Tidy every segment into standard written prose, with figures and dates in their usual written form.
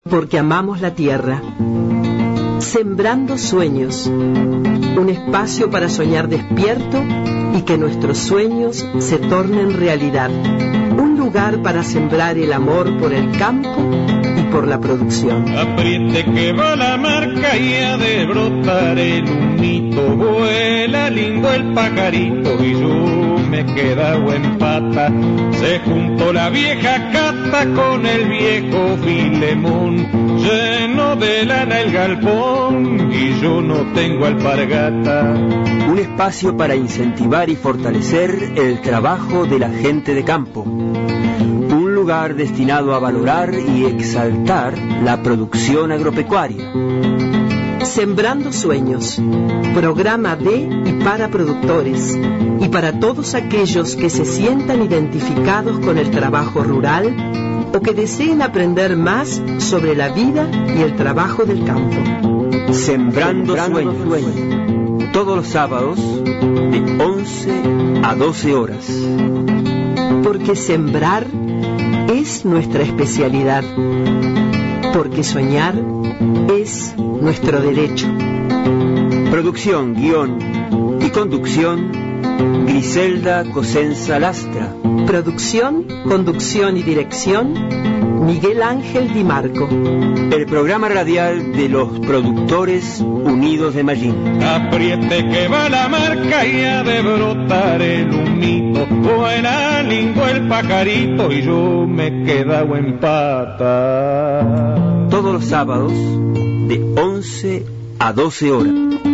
porque amamos la tierra. Sembrando sueños, un espacio para soñar despierto y que nuestros sueños se tornen realidad. Un lugar para sembrar el amor por el campo y por la producción. Apriete que va la marca y ha de brotar el humito. Vuela lindo el pajarito y yo me he quedado en pata. Se juntó la vieja Cata con el viejo Filemón. Lleno de lana el galpón y yo no tengo alpargata. Un espacio para incentivar y fortalecer el trabajo de la gente de campo. Un lugar destinado a valorar y exaltar la producción agropecuaria. Sembrando sueños, programa de y para productores y para todos aquellos que se sientan identificados con el trabajo rural o que deseen aprender más sobre la vida y el trabajo del campo. Sembrando sueños. Todos los sábados de 11 a 12 horas. Porque sembrar es nuestra especialidad. Porque soñar es nuestro derecho. Producción, guión y conducción, Griselda Cosenza Lastra. Producción, conducción y dirección, Miguel Ángel Di Marco. El programa radial de los productores unidos de Mallín. Apriete que va la marca y ha de brotar el humito. Vuela lindo el pajarito y yo me he quedado en pata. Todos los sábados de 11 a 12 horas.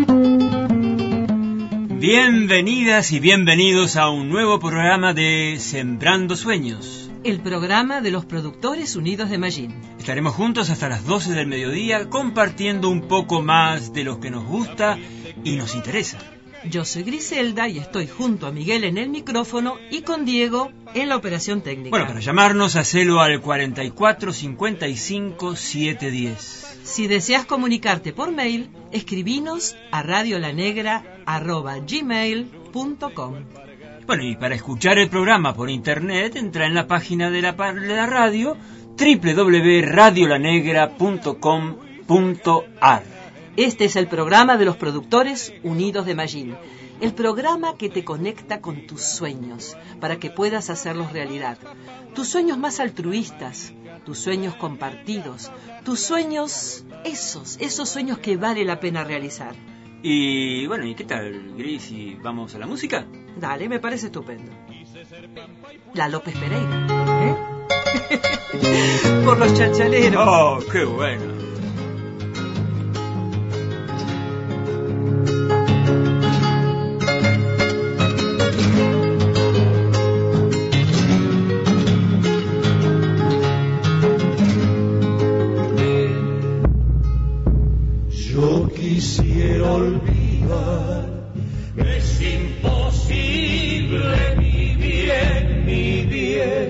Bienvenidas y bienvenidos a un nuevo programa de Sembrando Sueños. El programa de los productores unidos de Mallín. Estaremos juntos hasta las 12 del mediodía compartiendo un poco más de lo que nos gusta y nos interesa. Yo soy Griselda y estoy junto a Miguel en el micrófono y con Diego en la operación técnica. Bueno, para llamarnos, hacelo al 44 55 710. Si deseas comunicarte por mail, escribinos a radiolanegra@gmail.com. Bueno, y para escuchar el programa por internet, entra en la página de la radio www.radiolanegra.com.ar. Este es el programa de los productores unidos de Mallín. El programa que te conecta con tus sueños, para que puedas hacerlos realidad. Tus sueños más altruistas, tus sueños compartidos, tus sueños, esos sueños que vale la pena realizar. Y bueno, ¿y qué tal, Gris? ¿Y vamos a la música? Dale, me parece estupendo. La López Pereira, por los chachaleros. ¡Oh, qué bueno! Quisiera olvidar, es imposible, mi bien,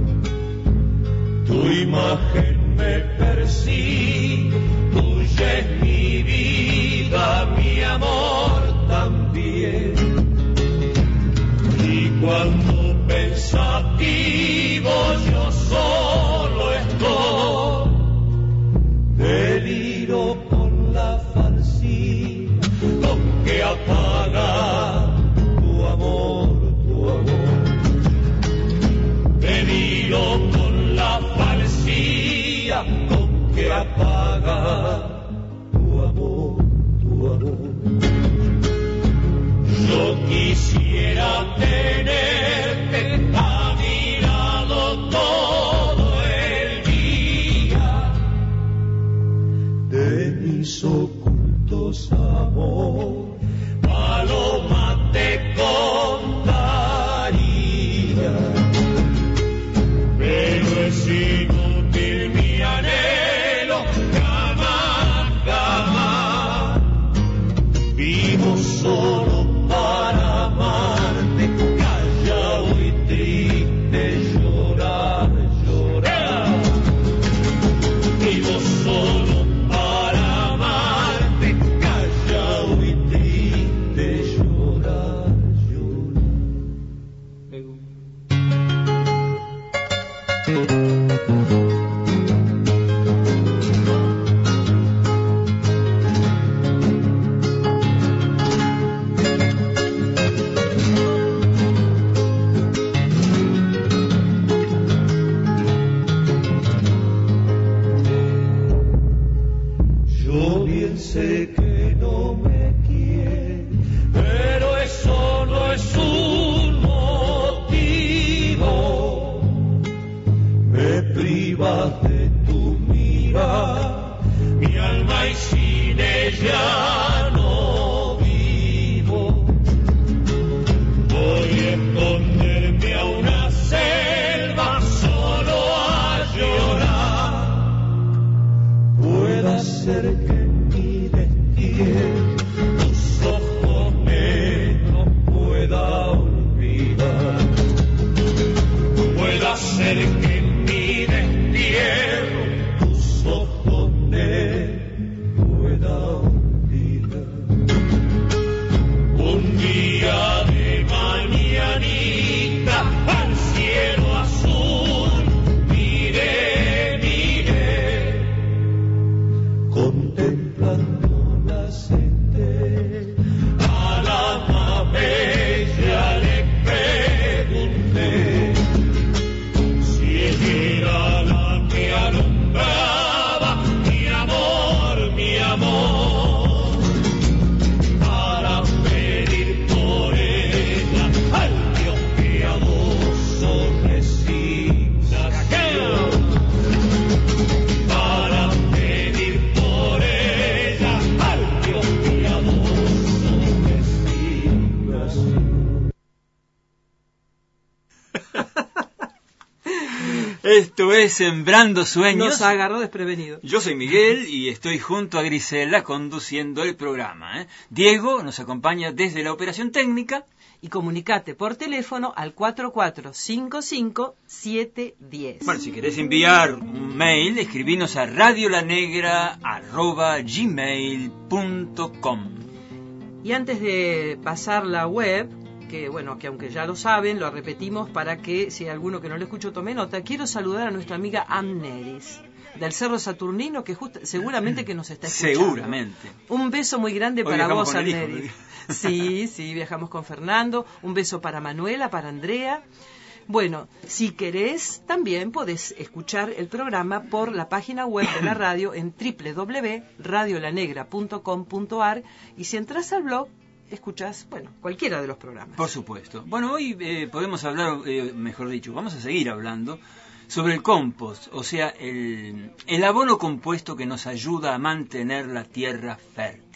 tu imagen me persigue, tuya es mi vida, mi amor también, y cuando pensativo yo solo estoy, deliro la falsía con que apaga tu amor, deliro con la falsía con que apaga tu amor. Yo quisiera tenerte a mi lado todo el día, de mis ocultos amor, paloma te contaría, pero es inútil mi anhelo, jamás, vivo solo para amarte, callado y triste, llorar, vivo solo para amarte, callado y triste. sé que no me quiere, pero eso no es un motivo. Me privas de tu mirada, mi alma, y sin ella no vivo. Voy a esconderme a una selva solo a llorar. Puede ser que mi destierro tus ojos negros pueda olvidar. Puede ser que mi destierro tus ojos negros pueda olvidar. Un día de mañanita al cielo azul miré, miré, contemplando las estrellas. A la más bella le pregunté si ella era la que alumbraba mi amor, mi amor, para pedir por ella al Dios piadoso resignación, para pedir por ella al Dios piadoso resignación. Esto es Sembrando Sueños. Nos agarró desprevenido. Yo soy Miguel y estoy junto a Grisela conduciendo el programa. Diego nos acompaña desde la operación técnica. Y comunicate por teléfono al 4455-710. Bueno, si querés enviar un mail, escribinos a radiolanegra@gmail.com. Y antes de pasar la web, que bueno, que aunque ya lo saben, lo repetimos para que si hay alguno que no lo escuchó tome nota, quiero saludar a nuestra amiga Amneris, del Cerro Saturnino, que seguramente que nos está escuchando. Seguramente. Un beso muy grande Hoy para viajamos vos, con el hijo, Amneris. Sí, viajamos con Fernando. Un beso para Manuela, para Andrea. Bueno, si querés, también podés escuchar el programa por la página web de la radio en www.radiolanegra.com.ar, y si entras al blog, escuchás, bueno, cualquiera de los programas. Por supuesto. Bueno, hoy podemos hablar, mejor dicho, vamos a seguir hablando sobre el compost, o sea, el abono compuesto que nos ayuda a mantener la tierra fértil.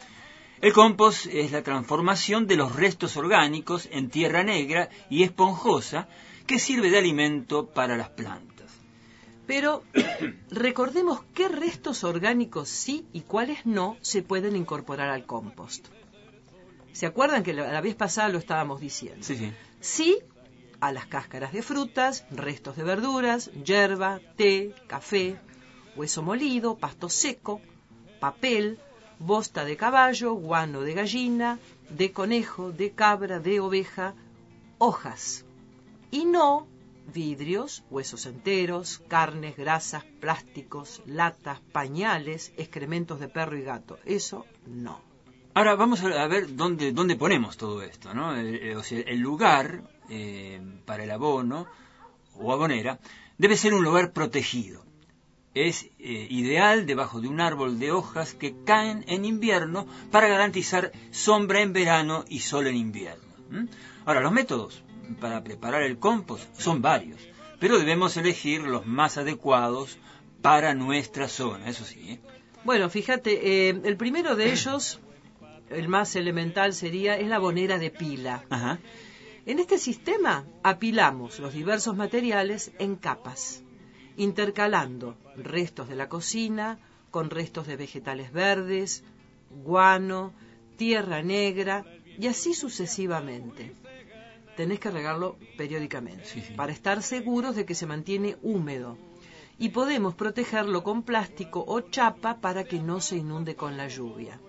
El compost es la transformación de los restos orgánicos en tierra negra y esponjosa que sirve de alimento para las plantas. Pero recordemos qué restos orgánicos sí y cuáles no se pueden incorporar al compost. ¿Se acuerdan que la vez pasada lo estábamos diciendo? Sí. Sí a las cáscaras de frutas, restos de verduras, yerba, té, café, hueso molido, pasto seco, papel, bosta de caballo, guano de gallina, de conejo, de cabra, de oveja, hojas. Y no vidrios, huesos enteros, carnes, grasas, plásticos, latas, pañales, excrementos de perro y gato. Eso no. Ahora vamos a ver dónde ponemos todo esto, ¿no? O sea, el lugar para el abono o abonera debe ser un lugar protegido. Es ideal debajo de un árbol de hojas que caen en invierno para garantizar sombra en verano y sol en invierno. Ahora, los métodos para preparar el compost son varios, pero debemos elegir los más adecuados para nuestra zona, eso sí. Bueno, fíjate, el primero de ellos, el más elemental es la abonera de pila. Ajá. En este sistema apilamos los diversos materiales en capas, intercalando restos de la cocina con restos de vegetales verdes, guano, tierra negra y así sucesivamente. Tenés que regarlo periódicamente para estar seguros de que se mantiene húmedo, y podemos protegerlo con plástico o chapa para que no se inunde con la lluvia.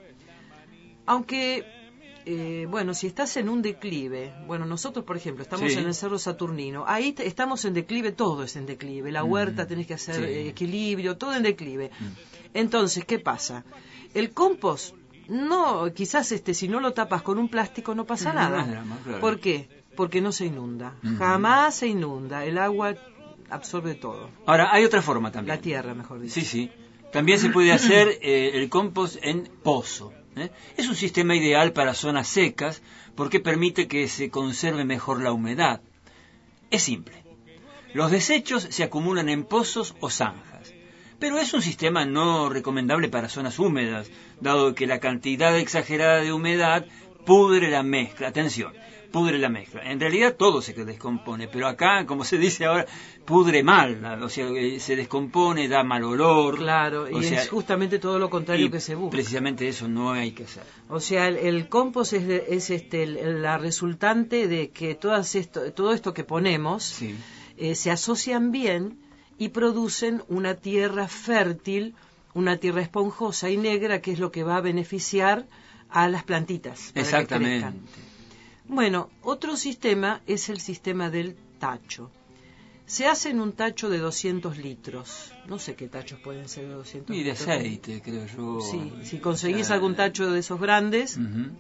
Aunque, bueno, si estás en un declive, bueno, nosotros, por ejemplo, estamos en el Cerro Saturnino, ahí estamos en declive, todo es en declive, la huerta tenés que hacer equilibrio, todo en declive. Entonces, ¿qué pasa? El compost, no, quizás si no lo tapas con un plástico no pasa nada. No, claro. ¿Por qué? Porque no se inunda, jamás se inunda, el agua absorbe todo. Ahora, hay otra forma también. La tierra, mejor dicho. Sí. También se puede hacer el compost en pozo. Es un sistema ideal para zonas secas porque permite que se conserve mejor la humedad. Es simple. Los desechos se acumulan en pozos o zanjas, pero es un sistema no recomendable para zonas húmedas, dado que la cantidad exagerada de humedad pudre la mezcla. Atención, pudre la mezcla. En realidad todo se descompone, pero acá, como se dice ahora, pudre mal, o sea, se descompone, da mal olor. Claro, y es justamente todo lo contrario que se busca. Precisamente eso no hay que hacer. O sea, el compost es la resultante de que todo esto que ponemos Sí. Se asocian bien y producen una tierra fértil, una tierra esponjosa y negra, que es lo que va a beneficiar a las plantitas. Para Exactamente. que crezcan. Bueno, otro sistema es el sistema del tacho. Se hace en un tacho de 200 litros. No sé qué tachos pueden ser de 200 Y de litros. aceite, creo yo. Sí, si conseguís algún tacho de esos grandes, Uh-huh.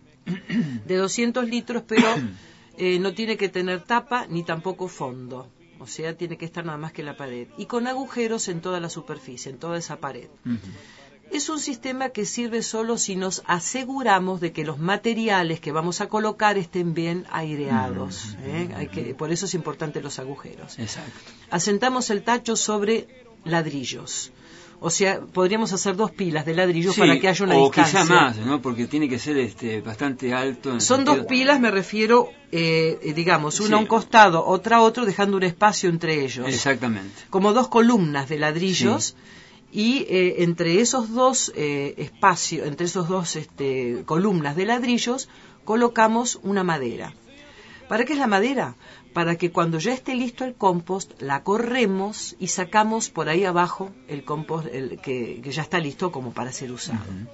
de 200 litros, pero no tiene que tener tapa ni tampoco fondo. O sea, tiene que estar nada más que la pared. Y con agujeros en toda la superficie, en toda esa pared. Uh-huh. Es un sistema que sirve solo si nos aseguramos de que los materiales que vamos a colocar estén bien aireados. Por eso es importante los agujeros. Exacto. Asentamos el tacho sobre ladrillos. O sea, podríamos hacer 2 pilas de ladrillos Sí, para que haya una o distancia. quizá más, ¿no? Porque tiene que ser bastante alto. Son 2 pilas, me refiero, digamos, una a un costado, otra a otro, dejando un espacio entre ellos. Exactamente. Como 2 columnas de ladrillos. Sí. Y entre esos 2 espacios, entre esos 2 columnas de ladrillos, colocamos una madera. ¿Para qué es la madera? Para que cuando ya esté listo el compost, la corremos y sacamos por ahí abajo el compost que ya está listo como para ser usado. Uh-huh.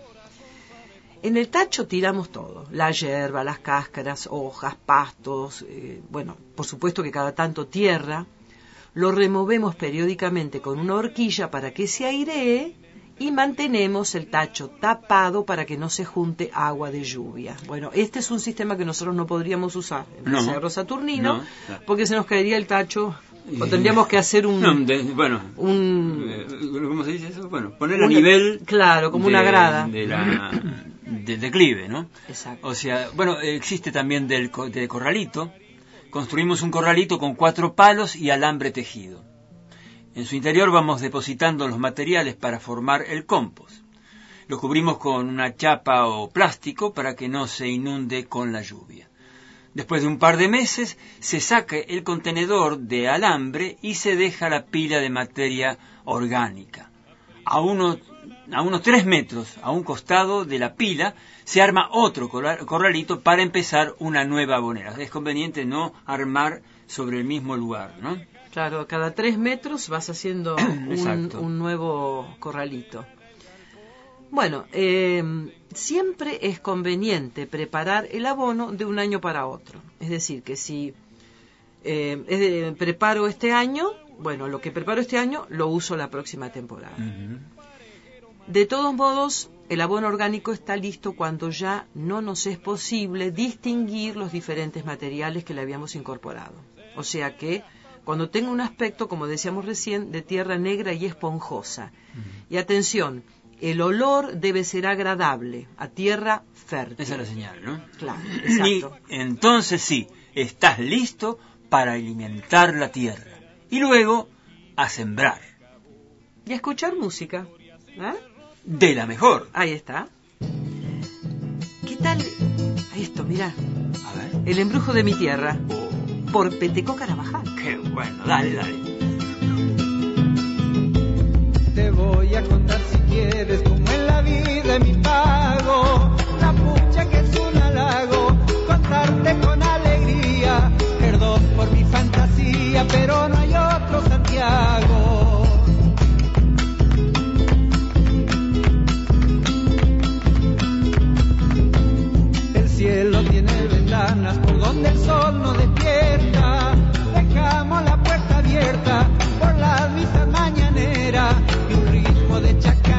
En el tacho tiramos todo, la hierba, las cáscaras, hojas, pastos, bueno, por supuesto que cada tanto tierra. Lo removemos periódicamente con una horquilla para que se airee y mantenemos el tacho tapado para que no se junte agua de lluvia. Bueno, este es un sistema que nosotros no podríamos usar en el Cerro Saturnino, porque se nos caería el tacho, o tendríamos que hacer ¿cómo se dice eso? Bueno, poner a nivel... Claro, como una grada. Del declive, ¿no? Exacto. O sea, bueno, existe también del corralito. Construimos un corralito con 4 palos y alambre tejido. En su interior vamos depositando los materiales para formar el compost. Lo cubrimos con una chapa o plástico para que no se inunde con la lluvia. Después de un par de meses se saca el contenedor de alambre y se deja la pila de materia orgánica. A unos 3 metros a un costado de la pila se arma otro corralito para empezar una nueva abonera. Es conveniente no armar sobre el mismo lugar, ¿no? Claro, cada 3 metros vas haciendo un nuevo corralito. Bueno, siempre es conveniente preparar el abono de un año para otro. Es decir, que si preparo este año, bueno, lo que preparo este año lo uso la próxima temporada. Uh-huh. De todos modos, el abono orgánico está listo cuando ya no nos es posible distinguir los diferentes materiales que le habíamos incorporado. O sea que cuando tenga un aspecto, como decíamos recién, de tierra negra y esponjosa. Uh-huh. Y atención, el olor debe ser agradable, a tierra fértil. Esa es la señal, ¿no? Claro, exacto. Y entonces sí, estás listo para alimentar la tierra. Y luego, a sembrar. Y a escuchar música. ¿Eh? De la mejor. Ahí está. ¿Qué tal esto? Mirá. A ver. El embrujo de mi tierra. Por Petecó Carabajal. Qué bueno, dale. Te voy a contar si quieres como en la vida mi pago. La pucha que es un halago, contarte con alegría. Perdón por mi fantasía, pero no hay otro Santiago. El cielo tiene ventanas por donde el sol no despierta. Dejamos la puerta abierta por las misas mañaneras y un ritmo de chacarera.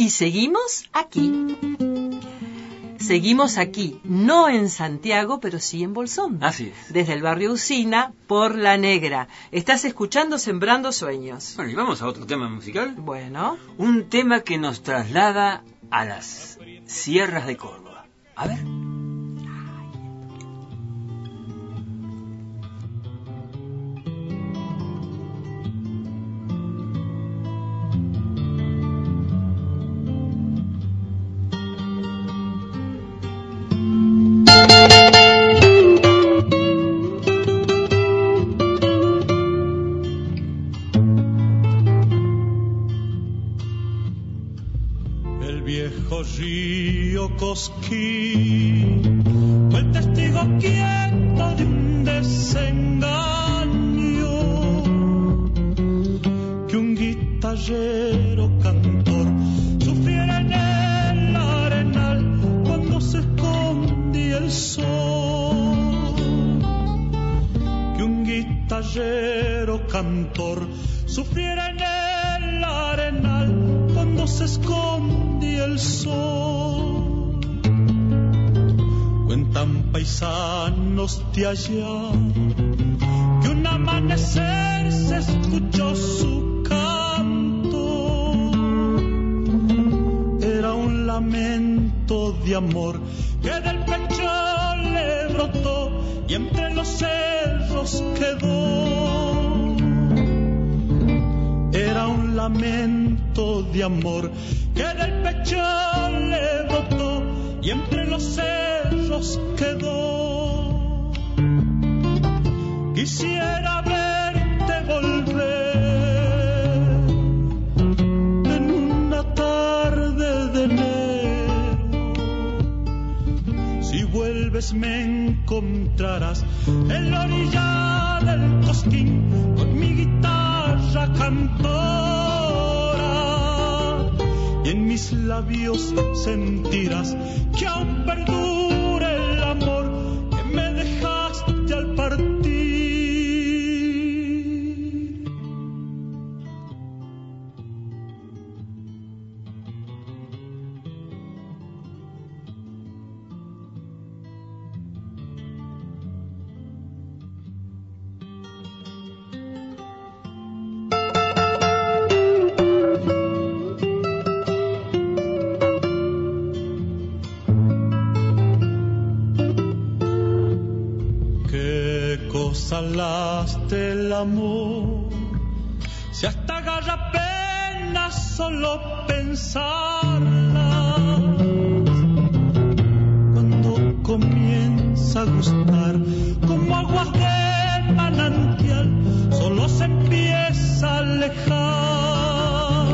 Y seguimos aquí. Seguimos aquí, no en Santiago, pero sí en Bolsón. Así es. Desde el barrio Usina, por La Negra. Estás escuchando Sembrando Sueños. Bueno, y vamos a otro tema musical. Bueno. Un tema que nos traslada a las sierras de Córdoba. A ver. Cosquín fue el testigo quieto de un desengaño que un guitarrero cantor sufriera en el arenal cuando se escondía el sol, que un guitarrero cantor sufriera en el arenal cuando se escondía el sol. Cuentan paisanos de allá que un amanecer se escuchó su canto. Era un lamento de amor que del pecho le brotó y entre los cerros quedó. Era un lamento de amor que del pecho le brotó y entre los cerros quedó. Quisiera verte volver en una tarde de enero. Si vuelves me encontrarás en la orilla del Cosquín con mi guitarra cantora, y en mis labios sentirás que aún perdura el amor que me dejaste al partir. Salaste el amor, si hasta agarra pena solo pensarla. Cuando comienza a gustar como aguas de manantial, solo se empieza a alejar.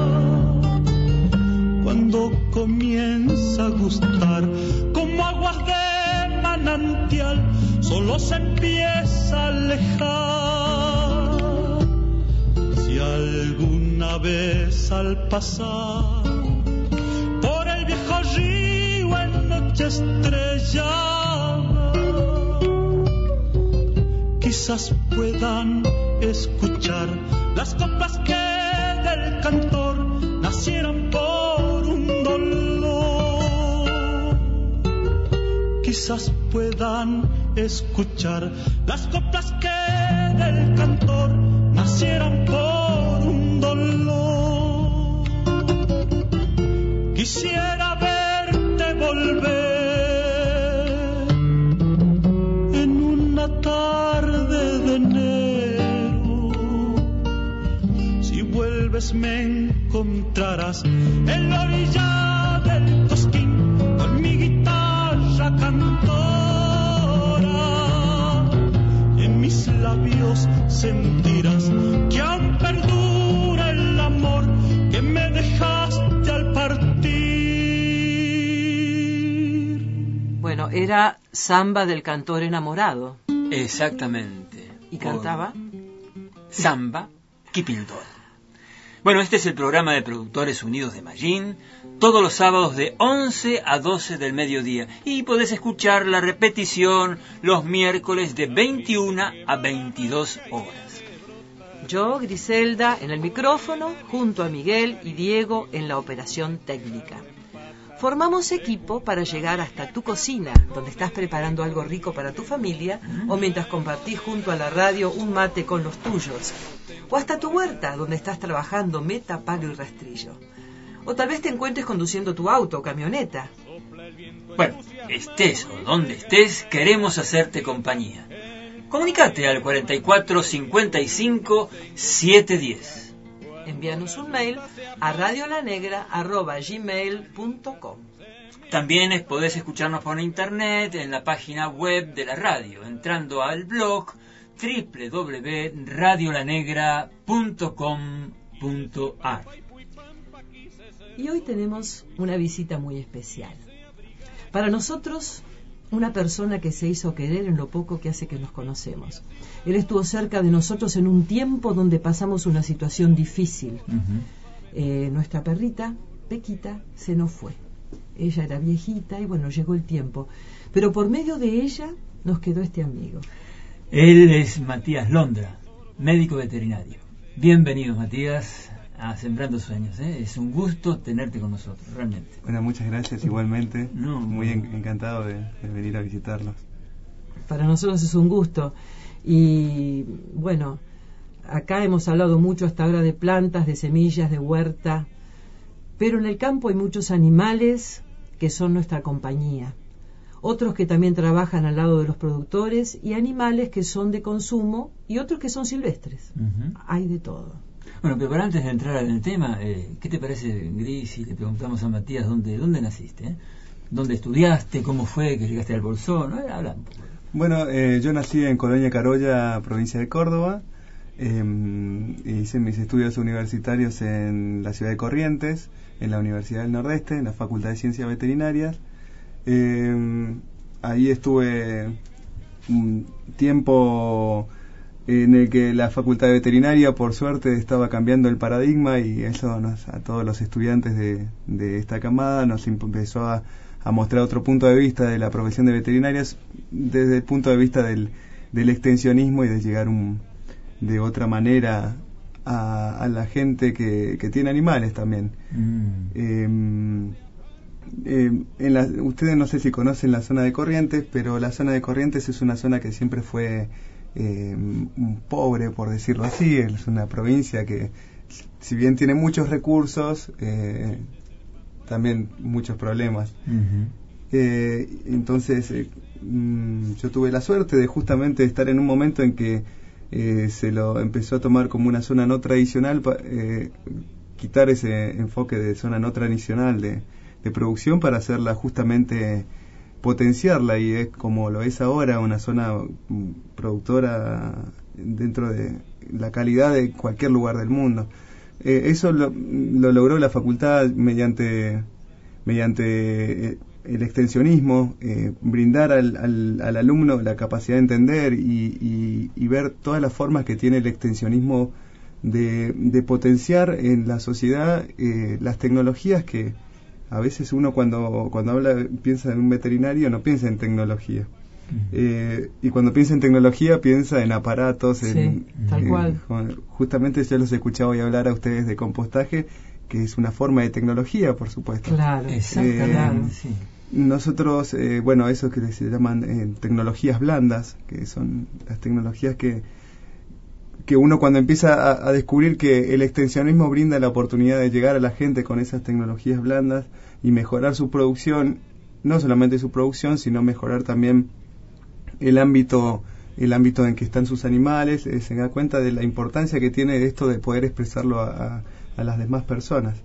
Cuando comienza a gustar como aguas de manantial, solo se empieza a alejar. Si alguna vez al pasar por el viejo río en noche estrellada, quizás puedan escuchar las coplas que del cantor nacieron por un dolor. Quizás puedan escuchar las coplas que del cantor nacieran por un dolor. Quisiera verte volver en una tarde de enero. Si vuelves me encontrarás en la orilla del Cosquín con mi guitarra cantora. Mis labios sentirás que aún perdura el amor que me dejaste al partir. Bueno, era Samba del cantor enamorado. Exactamente. ¿Y cantaba? Samba Kipildor. Bueno, este es el programa de Productores Unidos de Mallín, todos los sábados de 11 a 12 del mediodía. Y podés escuchar la repetición los miércoles de 21 a 22 horas. Yo, Griselda, en el micrófono, junto a Miguel y Diego en la operación técnica. Formamos equipo para llegar hasta tu cocina, donde estás preparando algo rico para tu familia, o mientras compartís junto a la radio un mate con los tuyos, o hasta tu huerta, donde estás trabajando meta, palo y rastrillo. O tal vez te encuentres conduciendo tu auto o camioneta. Bueno, estés o donde estés, queremos hacerte compañía. Comunicate al 44 55 710. Envíanos un mail a radiolanegra@gmail.com. También podés escucharnos por internet en la página web de la radio, entrando al blog www.radiolanegra.com.ar. Y hoy tenemos una visita muy especial. Para nosotros, una persona que se hizo querer en lo poco que hace que nos conocemos. Él estuvo cerca de nosotros en un tiempo donde pasamos una situación difícil. Nuestra perrita, Pequita, se nos fue. Ella era viejita y bueno, llegó el tiempo. Pero por medio de ella nos quedó este amigo. Él es Matías Londra, médico veterinario. Bienvenido, Matías, a Sembrando Sueños. Es un gusto tenerte con nosotros, realmente. Bueno, muchas gracias igualmente. Muy encantado de venir a visitarlos. Para nosotros es un gusto. Y bueno, acá hemos hablado mucho hasta ahora de plantas, de semillas, de huerta, pero en el campo hay muchos animales que son nuestra compañía. Otros que también trabajan al lado de los productores y animales que son de consumo y otros que son silvestres. Hay de todo. Bueno, pero antes de entrar en el tema, ¿qué te parece, Gris, si le preguntamos a Matías dónde naciste? ¿Dónde estudiaste? ¿Cómo fue que llegaste al Bolsón? Habla un poco. Bueno, yo nací en Colonia Carolla, provincia de Córdoba. Hice mis estudios universitarios en la ciudad de Corrientes, en la Universidad del Nordeste, en la Facultad de Ciencias Veterinarias. Ahí estuve un tiempo en el que la Facultad de Veterinaria, por suerte, estaba cambiando el paradigma y eso a todos los estudiantes de esta camada nos empezó a mostrar otro punto de vista de la profesión de veterinarias desde el punto de vista del extensionismo y de llegar de otra manera a la gente que tiene animales también. Ustedes no sé si conocen la zona de Corrientes, pero la zona de Corrientes es una zona que siempre fue pobre, por decirlo así. Es una provincia que, si bien tiene muchos recursos, también muchos problemas. Entonces yo tuve la suerte de justamente estar en un momento en que se lo empezó a tomar como una zona no tradicional, quitar ese enfoque de zona no tradicional de producción para hacerla justamente, potenciarla, y es como lo es ahora, una zona productora dentro de la calidad de cualquier lugar del mundo. Eso lo logró la facultad mediante el extensionismo, brindar al alumno la capacidad de entender y ver todas las formas que tiene el extensionismo de potenciar en la sociedad las tecnologías que a veces uno cuando piensa en un veterinario no piensa en tecnología. Y cuando piensa en tecnología piensa en aparatos, tal cual. Justamente yo los he escuchado hoy hablar a ustedes de compostaje, que es una forma de tecnología, por supuesto. Claro, exactamente. Nosotros, eso que se llaman tecnologías blandas, que son las tecnologías que uno cuando empieza a descubrir que el extensionismo brinda la oportunidad de llegar a la gente con esas tecnologías blandas y mejorar su producción, no solamente su producción, sino mejorar también el ámbito en que están sus animales, se da cuenta de la importancia que tiene esto de poder expresarlo a las demás personas.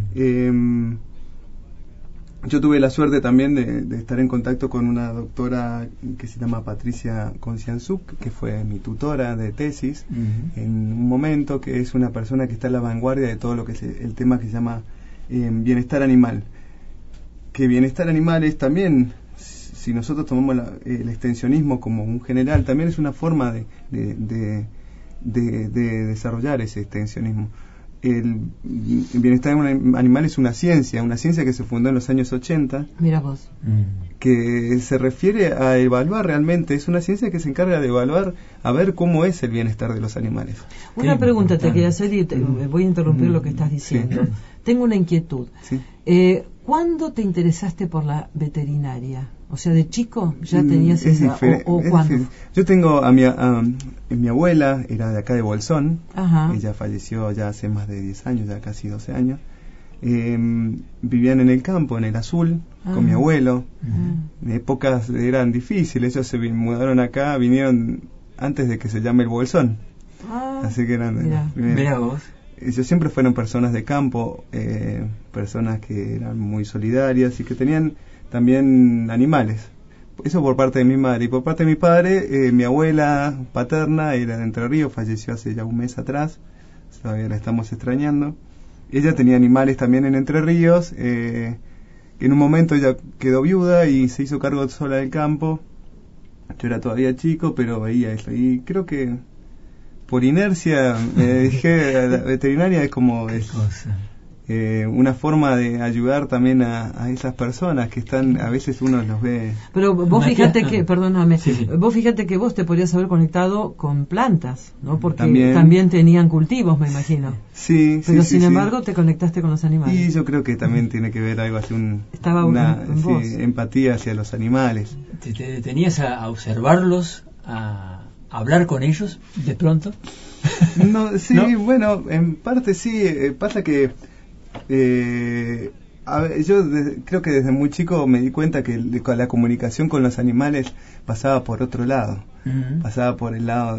Yo tuve la suerte también de estar en contacto con una doctora que se llama Patricia Concianzuc, que fue mi tutora de tesis en un momento, que es una persona que está a la vanguardia de todo lo que es el tema que se llama bienestar animal. Que bienestar animal es también, si nosotros tomamos el extensionismo como un general, también es una forma de desarrollar ese extensionismo. el bienestar animal es una ciencia que se fundó en los años 80. Mira vos. Que se refiere a evaluar realmente, es una ciencia que se encarga de evaluar, a ver cómo es el bienestar de los animales. Una pregunta te quería hacer y voy a interrumpir lo que estás diciendo. Sí. Tengo una inquietud. Sí. ¿Cuándo te interesaste por la veterinaria? O sea, ¿de chico ya tenías esa? ¿O cuándo? Yo tengo a mi abuela, era de acá de Bolsón. Ajá. Ella falleció ya hace más de 10 años, ya casi 12 años. Vivían en el campo, en el Azul, con mi abuelo. Épocas eran difíciles, ellos se mudaron acá, vinieron antes de que se llame el Bolsón. Así que eran... Mirá vos. Ellos siempre fueron personas de campo, personas que eran muy solidarias y que tenían también animales. Eso por parte de mi madre. Y por parte de mi padre, mi abuela paterna era de Entre Ríos, falleció hace ya un mes atrás, todavía la estamos extrañando. Ella tenía animales también en Entre Ríos, que en un momento ella quedó viuda y se hizo cargo sola del campo. Yo era todavía chico, pero veía eso. Y creo que por inercia me dije, la veterinaria es como una forma de ayudar también a esas personas que están, a veces uno los ve. Pero vos fíjate que, perdóname, vos fíjate que vos te podrías haber conectado con plantas, ¿no? Porque también tenían cultivos, me imagino. Sí, pero sin embargo te conectaste con los animales. Y yo creo que también tiene que ver algo así, empatía hacia los animales. ¿Te detenías a observarlos, a hablar con ellos de pronto? No, sí, ¿no? Bueno, en parte sí. Pasa que yo creo que desde muy chico me di cuenta que la comunicación con los animales pasaba por otro lado. Pasaba por el lado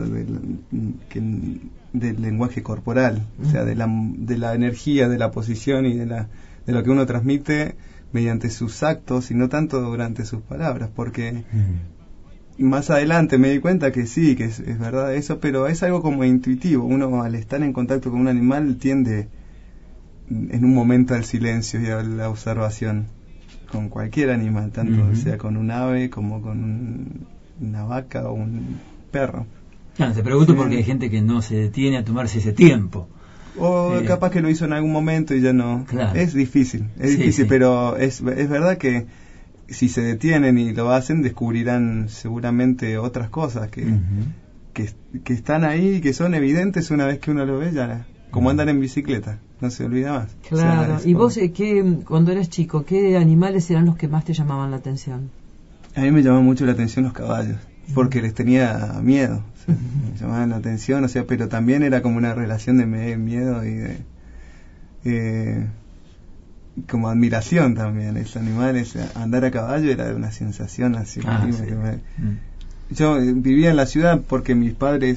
del lenguaje corporal, o sea, de la energía, de la posición y de lo que uno transmite mediante sus actos y no tanto durante sus palabras, porque más adelante me di cuenta que sí, que es verdad eso, pero es algo como intuitivo. Uno al estar en contacto con un animal tiende en un momento al silencio y a la observación con cualquier animal, tanto sea con un ave como con una vaca o un perro. Claro, te pregunto porque hay gente que no se detiene a tomarse ese tiempo. O capaz que lo hizo en algún momento y ya no. Claro. Es difícil, pero es verdad que si se detienen y lo hacen, descubrirán seguramente otras cosas que están ahí y que son evidentes una vez que uno lo ve, ya como andar en bicicleta, no se olvida más. Claro. ¿Y vos, cuando eras chico, qué animales eran los que más te llamaban la atención? A mí me llamaban mucho la atención los caballos, porque les tenía miedo. O sea, me llamaban la atención, pero también era como una relación de miedo y de como admiración también. Esos animales, andar a caballo era una sensación así. Yo vivía en la ciudad porque mi padre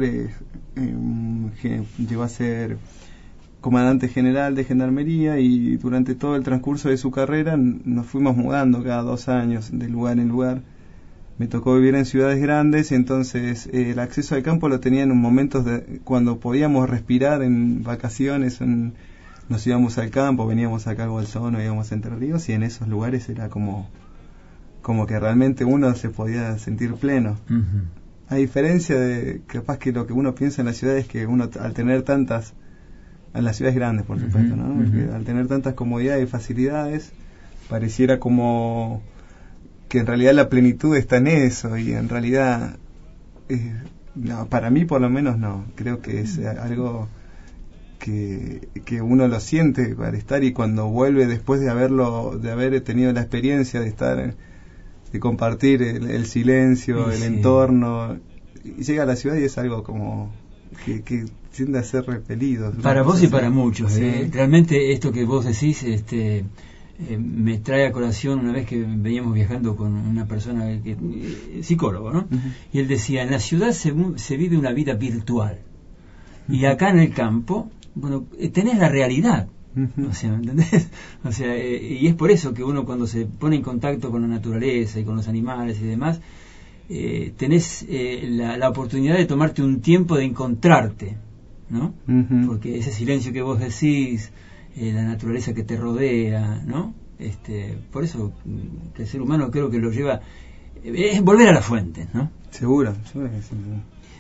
llegó a ser comandante general de gendarmería y durante todo el transcurso de su carrera nos fuimos mudando cada 2 años de lugar en lugar. Me tocó vivir en ciudades grandes y entonces el acceso al campo lo tenía en momentos cuando podíamos respirar en vacaciones, nos íbamos al campo, veníamos acá al Bolsón o íbamos a Entre Ríos y en esos lugares era como que realmente uno se podía sentir pleno. A diferencia de capaz que lo que uno piensa en la ciudad es que uno al tener tantas, en las ciudades grandes por supuesto, ¿no? Que al tener tantas comodidades y facilidades pareciera como que en realidad la plenitud está en eso y en realidad no, para mí por lo menos no, creo que es algo que uno lo siente para estar y cuando vuelve después de haber tenido la experiencia de estar, de compartir el silencio, el entorno, y llega a la ciudad y es algo como que tiende a ser repelido. Para vos y para muchos. Realmente esto que vos decís me trae a colación una vez que veníamos viajando con una persona psicólogo, ¿no? Y él decía, en la ciudad se vive una vida virtual y acá en el campo, bueno, tenés la realidad. O sea, ¿entendés? O sea, y es por eso que uno cuando se pone en contacto con la naturaleza y con los animales y demás, tenés la oportunidad de tomarte un tiempo de encontrarte, ¿no? Porque ese silencio que vos decís, la naturaleza que te rodea, ¿no? Por eso que el ser humano creo que lo lleva, es volver a la fuente, ¿no? Seguro.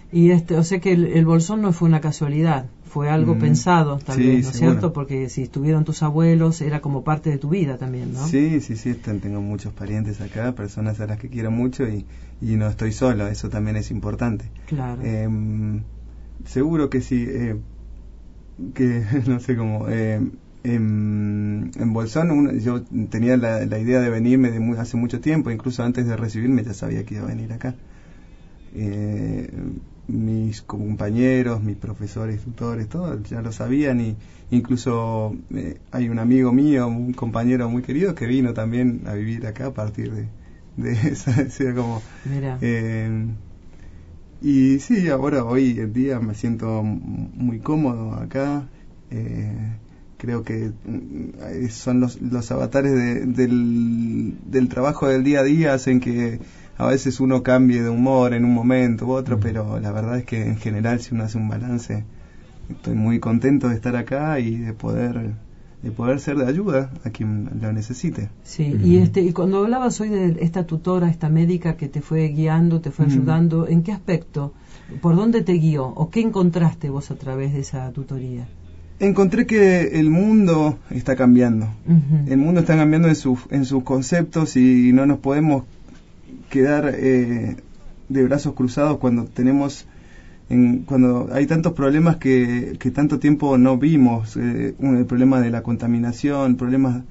Y o sea que el bolsón no fue una casualidad, fue algo pensado tal vez, ¿no es cierto? Porque si estuvieron tus abuelos, era como parte de tu vida también, ¿no? Sí, tengo muchos parientes acá, personas a las que quiero mucho y no estoy solo, eso también es importante. Claro. Seguro que sí, que no sé cómo... en Bolsón yo tenía la idea de venirme hace mucho tiempo, incluso antes de recibirme ya sabía que iba a venir acá. Mis compañeros, mis profesores, tutores, todos ya lo sabían, y incluso hay un amigo mío, un compañero muy querido que vino también a vivir acá a partir de esa como y sí, ahora hoy en día me siento muy cómodo acá. Creo que son los avatares del trabajo del día a día, hacen que a veces uno cambie de humor en un momento u otro, pero la verdad es que en general, si uno hace un balance, estoy muy contento de estar acá y de poder ser de ayuda a quien lo necesite. Sí, y cuando hablabas hoy de esta tutora, esta médica que te fue guiando, te fue ayudando, ¿en qué aspecto? ¿Por dónde te guió? ¿O qué encontraste vos a través de esa tutoría? Encontré que el mundo está cambiando. El mundo está cambiando en sus conceptos, y no nos podemos quedar de brazos cruzados cuando hay tantos problemas que tanto tiempo no vimos. El problema de la contaminación, problemas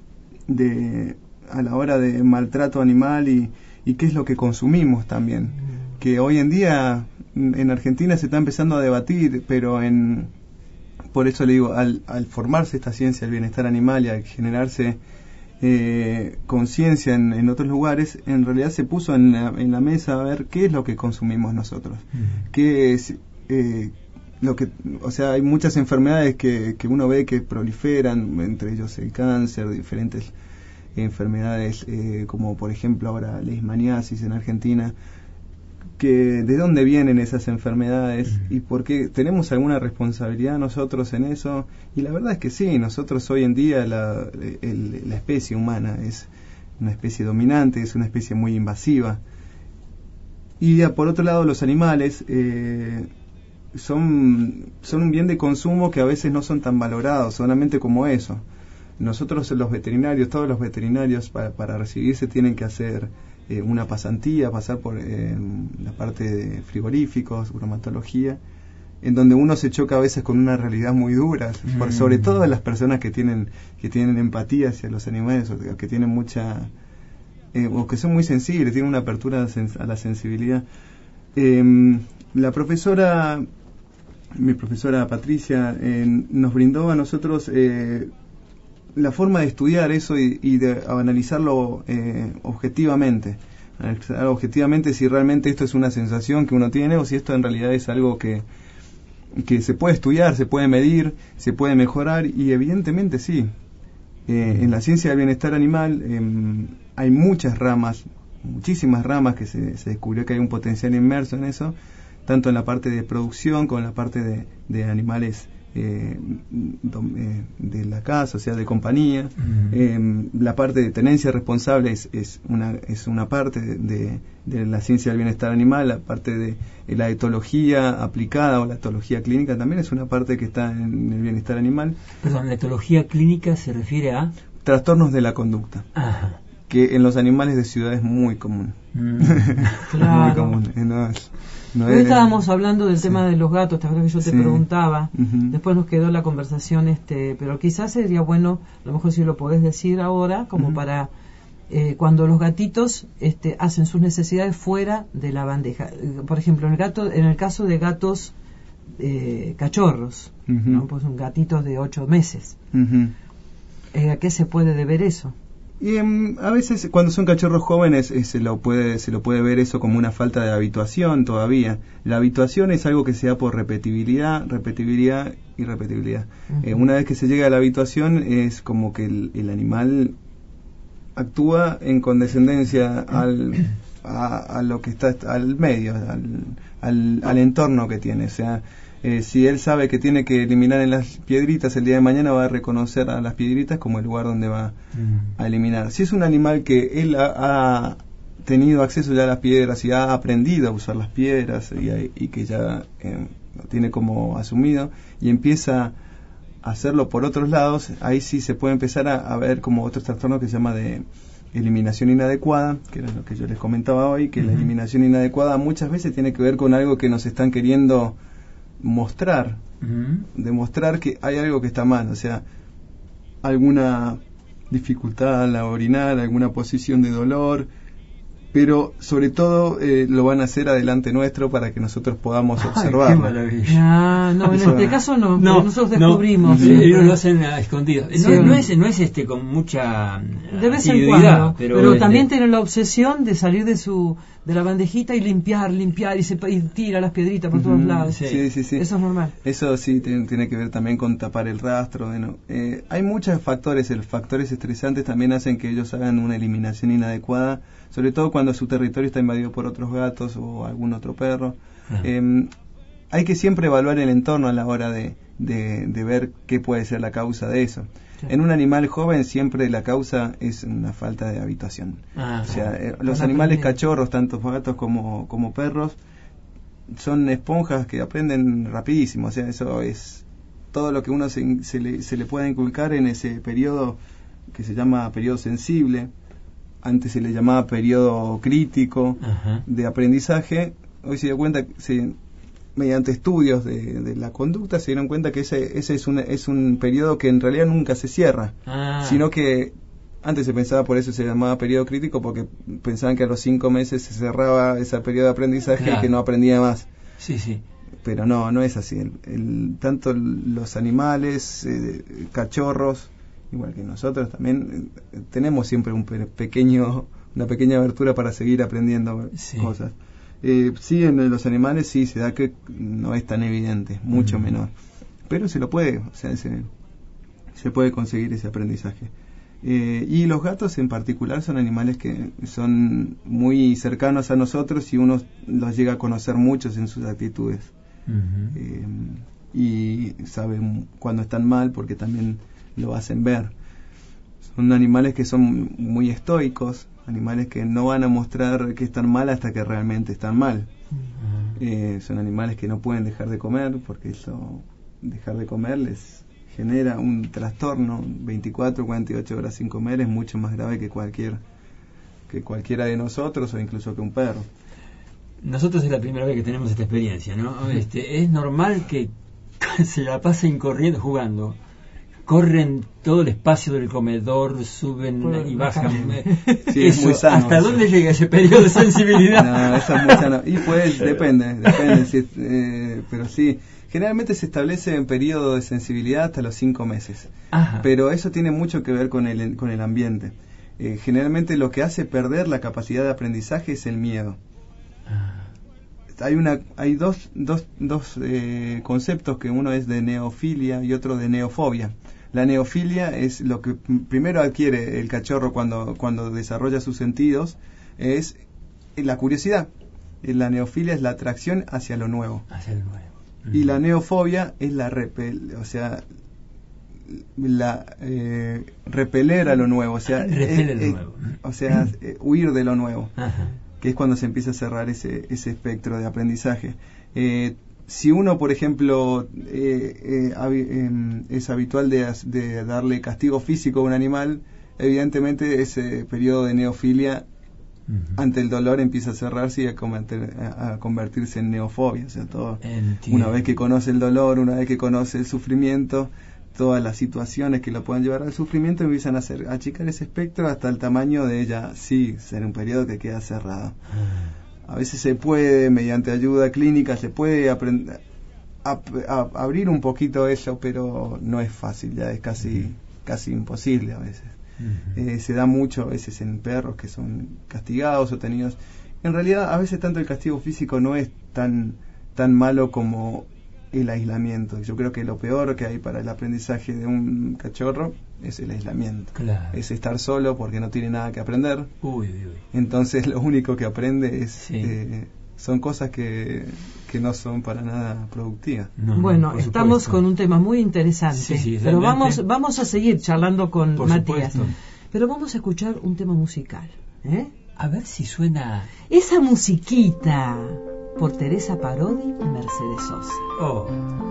a la hora de maltrato animal y qué es lo que consumimos también. Que hoy en día en Argentina se está empezando a debatir, pero por eso le digo, al formarse esta ciencia del bienestar animal y al generarse conciencia en otros lugares, en realidad se puso en la mesa a ver qué es lo que consumimos nosotros, qué es lo que, o sea, hay muchas enfermedades que uno ve que proliferan, entre ellos el cáncer, diferentes enfermedades como por ejemplo ahora la leishmaniasis en Argentina, que de dónde vienen esas enfermedades y por qué tenemos alguna responsabilidad nosotros en eso. Y la verdad es que sí, nosotros hoy en día la especie humana es una especie dominante, es una especie muy invasiva, y por otro lado los animales son un bien de consumo que a veces no son tan valorados, solamente como eso. Nosotros los veterinarios, todos los veterinarios para recibirse tienen que hacer una pasantía, pasar por la parte de frigoríficos, bromatología, en donde uno se choca a veces con una realidad muy dura, sobre todo las personas que tienen empatía hacia los animales, o que tienen mucha o que son muy sensibles, tienen una apertura a la sensibilidad. Mi profesora Patricia nos brindó a nosotros la forma de estudiar eso y de analizarlo objetivamente si realmente esto es una sensación que uno tiene o si esto en realidad es algo que se puede estudiar, se puede medir, se puede mejorar. Y evidentemente sí, en la ciencia del bienestar animal hay muchísimas ramas que se descubrió que hay un potencial inmerso en eso, tanto en la parte de producción como en la parte de animales de la casa, o sea, de compañía. La parte de tenencia responsable es una parte de la ciencia del bienestar animal. La parte de la etología aplicada o la etología clínica también es una parte que está en el bienestar animal. Perdón, ¿la etología clínica se refiere a? Trastornos de la conducta. Ajá. Que en los animales de ciudad es muy común. Claro. Muy común. Hoy estábamos hablando del tema de los gatos, ¿te acuerdas que yo te preguntaba? Después nos quedó la conversación, pero quizás sería bueno, a lo mejor si lo podés decir ahora, como para cuando los gatitos hacen sus necesidades fuera de la bandeja. Por ejemplo, en el caso de gatos cachorros, ¿no? Pues son gatitos de 8 meses. ¿A qué se puede deber eso? Y a veces cuando son cachorros jóvenes se lo puede ver eso como una falta de habituación todavía. La habituación es algo que se da por repetibilidad y repetibilidad. Una vez que se llega a la habituación es como que el animal actúa en condescendencia a lo que está al medio, al entorno que tiene. O sea, si él sabe que tiene que eliminar en las piedritas, el día de mañana va a reconocer a las piedritas como el lugar donde va a eliminar. Si es un animal que él ha tenido acceso ya a las piedras y ha aprendido a usar las piedras y que ya lo tiene como asumido y empieza a hacerlo por otros lados, ahí sí se puede empezar a ver como otro trastorno que se llama de eliminación inadecuada, que era lo que yo les comentaba hoy, que la eliminación inadecuada muchas veces tiene que ver con algo que nos están queriendo mostrar, demostrar que hay algo que está mal, o sea, alguna dificultad al orinar, alguna posición de dolor, pero sobre todo lo van a hacer adelante nuestro para que nosotros podamos observarlo. ¡Qué maravilla! No, en este caso no, nosotros descubrimos. Ellos lo hacen a escondidas. Sí. No es con mucha de vez en cuando, pero también tienen la obsesión de salir de la bandejita y limpiar y tira las piedritas por todos lados. Sí. Eso es normal. Eso sí tiene que ver también con tapar el rastro. Hay muchos factores. Los factores estresantes también hacen que ellos hagan una eliminación inadecuada, sobre todo cuando su territorio está invadido por otros gatos o algún otro perro. Hay que siempre evaluar el entorno a la hora de ver qué puede ser la causa de eso. En un animal joven siempre la causa es una falta de habituación. Los animales cachorros, tanto gatos como perros, son esponjas que aprenden rapidísimo. O sea, eso es todo lo que uno se le pueda inculcar en ese periodo que se llama periodo sensible. Antes se le llamaba periodo crítico de aprendizaje. Hoy se dio cuenta, mediante estudios de la conducta, se dieron cuenta que ese es un periodo que en realidad nunca se cierra, sino que antes se pensaba, por eso se llamaba periodo crítico, porque pensaban que a los 5 meses se cerraba ese periodo de aprendizaje y que no aprendía más. Pero no es así. Tanto los animales, cachorros, igual que nosotros, también tenemos siempre una pequeña abertura para seguir aprendiendo cosas. En los animales sí se da que no es tan evidente, mucho menor, pero se lo puede, o sea, se puede conseguir ese aprendizaje. Y los gatos en particular son animales que son muy cercanos a nosotros y uno los llega a conocer muchos en sus actitudes. Y saben cuando están mal porque también lo hacen ver. Son animales que son muy estoicos, animales que no van a mostrar que están mal hasta que realmente están mal. Son animales que no pueden dejar de comer, porque eso, dejar de comer les genera un trastorno. 24, 48 horas sin comer es mucho más grave que cualquiera de nosotros o incluso que un perro. Nosotros es la primera vez que tenemos esta experiencia, ¿no? Es normal que se la pasen corriendo, jugando. Corren todo el espacio del comedor, suben y bajan. Es muy sano. ¿Hasta dónde llega ese periodo de sensibilidad? No, eso es muy sano. Y pues depende pero sí, generalmente se establece en periodo de sensibilidad hasta los 5 meses. Pero eso tiene mucho que ver con el ambiente. Generalmente lo que hace perder la capacidad de aprendizaje es el miedo. Hay dos conceptos, que uno es de neofilia y otro de neofobia. La neofilia es lo que primero adquiere el cachorro cuando desarrolla sus sentidos, es la curiosidad. La neofilia es la atracción hacia lo nuevo. Y la neofobia es repeler a lo nuevo, huir de lo nuevo, que es cuando se empieza a cerrar ese espectro de aprendizaje. Si uno, por ejemplo, es habitual de darle castigo físico a un animal, evidentemente ese periodo de neofilia ante el dolor empieza a cerrarse y a convertirse en neofobia. O sea, una vez que conoce el dolor, una vez que conoce el sufrimiento, todas las situaciones que lo puedan llevar al sufrimiento empiezan a achicar ese espectro hasta el tamaño de ser un periodo que queda cerrado. A veces se puede, mediante ayuda clínica, se puede aprender a abrir un poquito eso, pero no es fácil, ya es casi imposible a veces. Se da mucho a veces en perros que son castigados o tenidos. En realidad, a veces tanto el castigo físico no es tan malo como el aislamiento. Yo creo que lo peor que hay para el aprendizaje de un cachorro es el aislamiento. Es estar solo porque no tiene nada que aprender. Entonces lo único que aprende son cosas que no son para nada productivas. Estamos con un tema muy interesante, pero vamos a seguir charlando con Matías. Pero vamos a escuchar un tema musical, A ver si suena... Esa musiquita, por Teresa Parodi y Mercedes Sosa. Oh.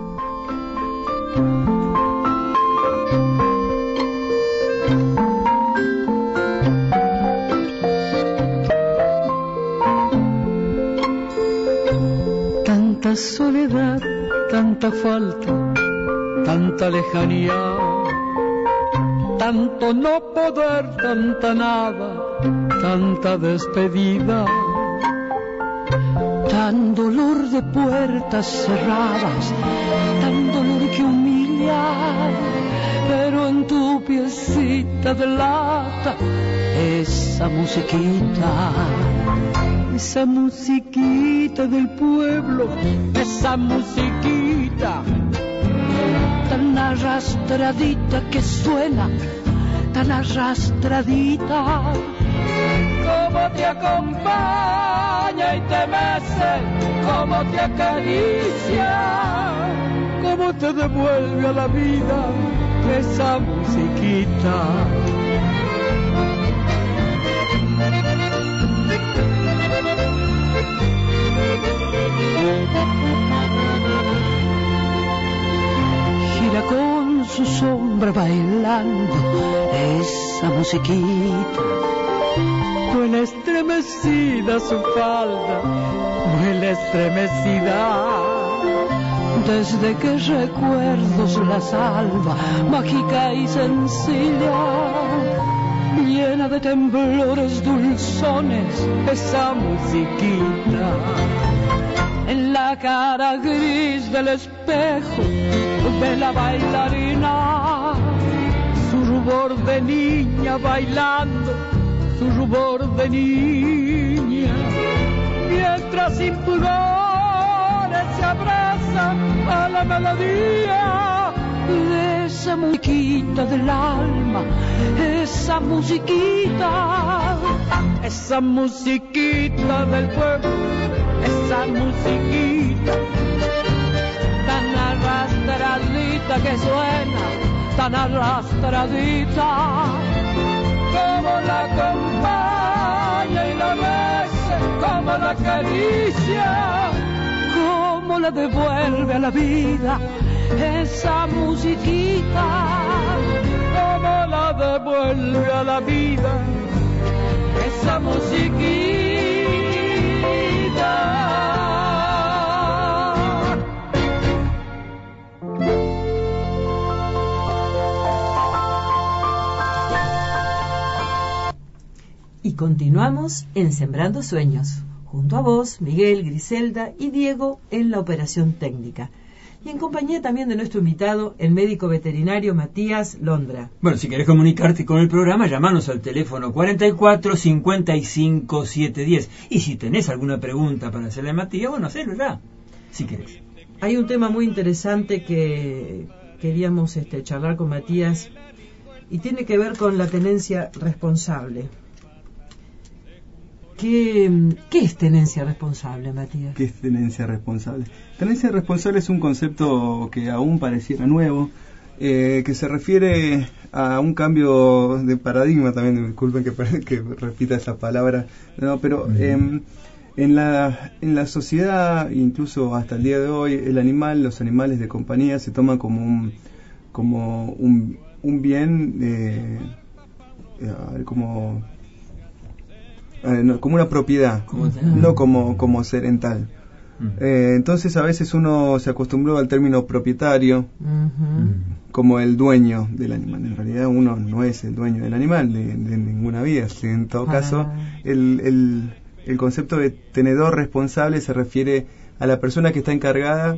Tanta soledad, tanta falta, tanta lejanía, tanto no poder, tanta nada, tanta despedida, tan dolor de puertas cerradas, tan dolor que humilla, pero en tu piecita de lata, esa musiquita del pueblo, esa musiquita tan arrastradita que suena, tan arrastradita, como te acompaña y te mece, como te acaricia, como te devuelve a la vida esa musiquita. Gira con su sombra bailando esa musiquita, vuela estremecida su falda, vuela estremecida, desde que recuerdos la salva, mágica y sencilla, llena de temblores dulzones, esa musiquita. En la cara gris del espejo de la bailarina, su rubor de niña bailando, su rubor de niña, mientras sin pudores se abraza a la melodía de esa musiquita del alma, esa musiquita del pueblo, esa musiquita tan arrastradita que suena, tan arrastradita, como la acompaña y la besa, como la acaricia, como la devuelve a la vida esa musiquita, como la devuelve a la vida esa musiquita. Y continuamos en Sembrando Sueños, junto a vos, Miguel, Griselda y Diego en la operación técnica. Y en compañía también de nuestro invitado, el médico veterinario Matías Londra. Bueno, si querés comunicarte con el programa, llamanos al teléfono 44 55 710. Y si tenés alguna pregunta para hacerle a Matías, bueno, hacelo ya, si querés. Hay un tema muy interesante que queríamos charlar con Matías, y tiene que ver con la tenencia responsable. ¿Qué es tenencia responsable, Matías? ¿Qué es tenencia responsable? Tenencia responsable es un concepto que aún pareciera nuevo, que se refiere a un cambio de paradigma también. Disculpen que repita esa palabra, no, pero en la sociedad, incluso hasta el día de hoy, los animales de compañía se toman como un bien, como una propiedad, no como serental. Entonces a veces uno se acostumbró al término propietario, como el dueño del animal. En realidad uno no es el dueño del animal de ninguna vida. En todo caso, el concepto de tenedor responsable se refiere a la persona que está encargada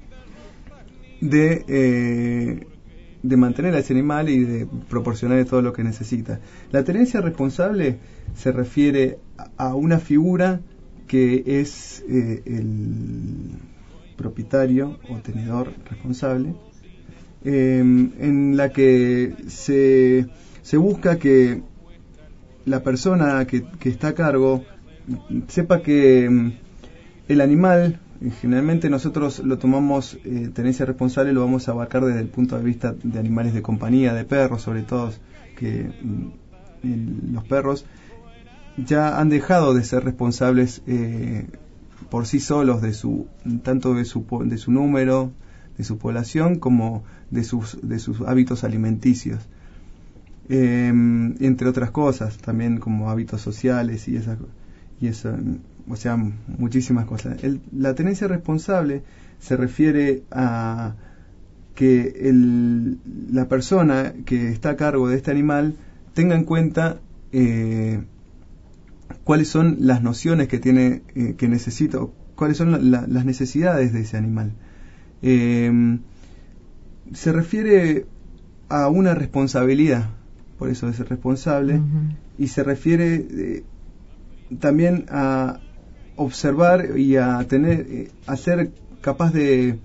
de mantener a ese animal y de proporcionarle todo lo que necesita. La tenencia responsable se refiere a una figura que es el propietario o tenedor responsable, en la que se busca que la persona que está a cargo sepa que el animal, generalmente nosotros lo tomamos, tenencia responsable lo vamos a abarcar desde el punto de vista de animales de compañía, de perros sobre todo, que los perros ya han dejado de ser responsables por sí solos tanto de su número, de su población, como de sus hábitos alimenticios, entre otras cosas, también como hábitos sociales y eso, o sea, muchísimas cosas. La tenencia responsable se refiere a que la persona que está a cargo de este animal tenga en cuenta cuáles son las nociones que tiene, que necesita, cuáles son las necesidades de ese animal. Se refiere a una responsabilidad, por eso es responsable, y se refiere también a observar y a ser capaz de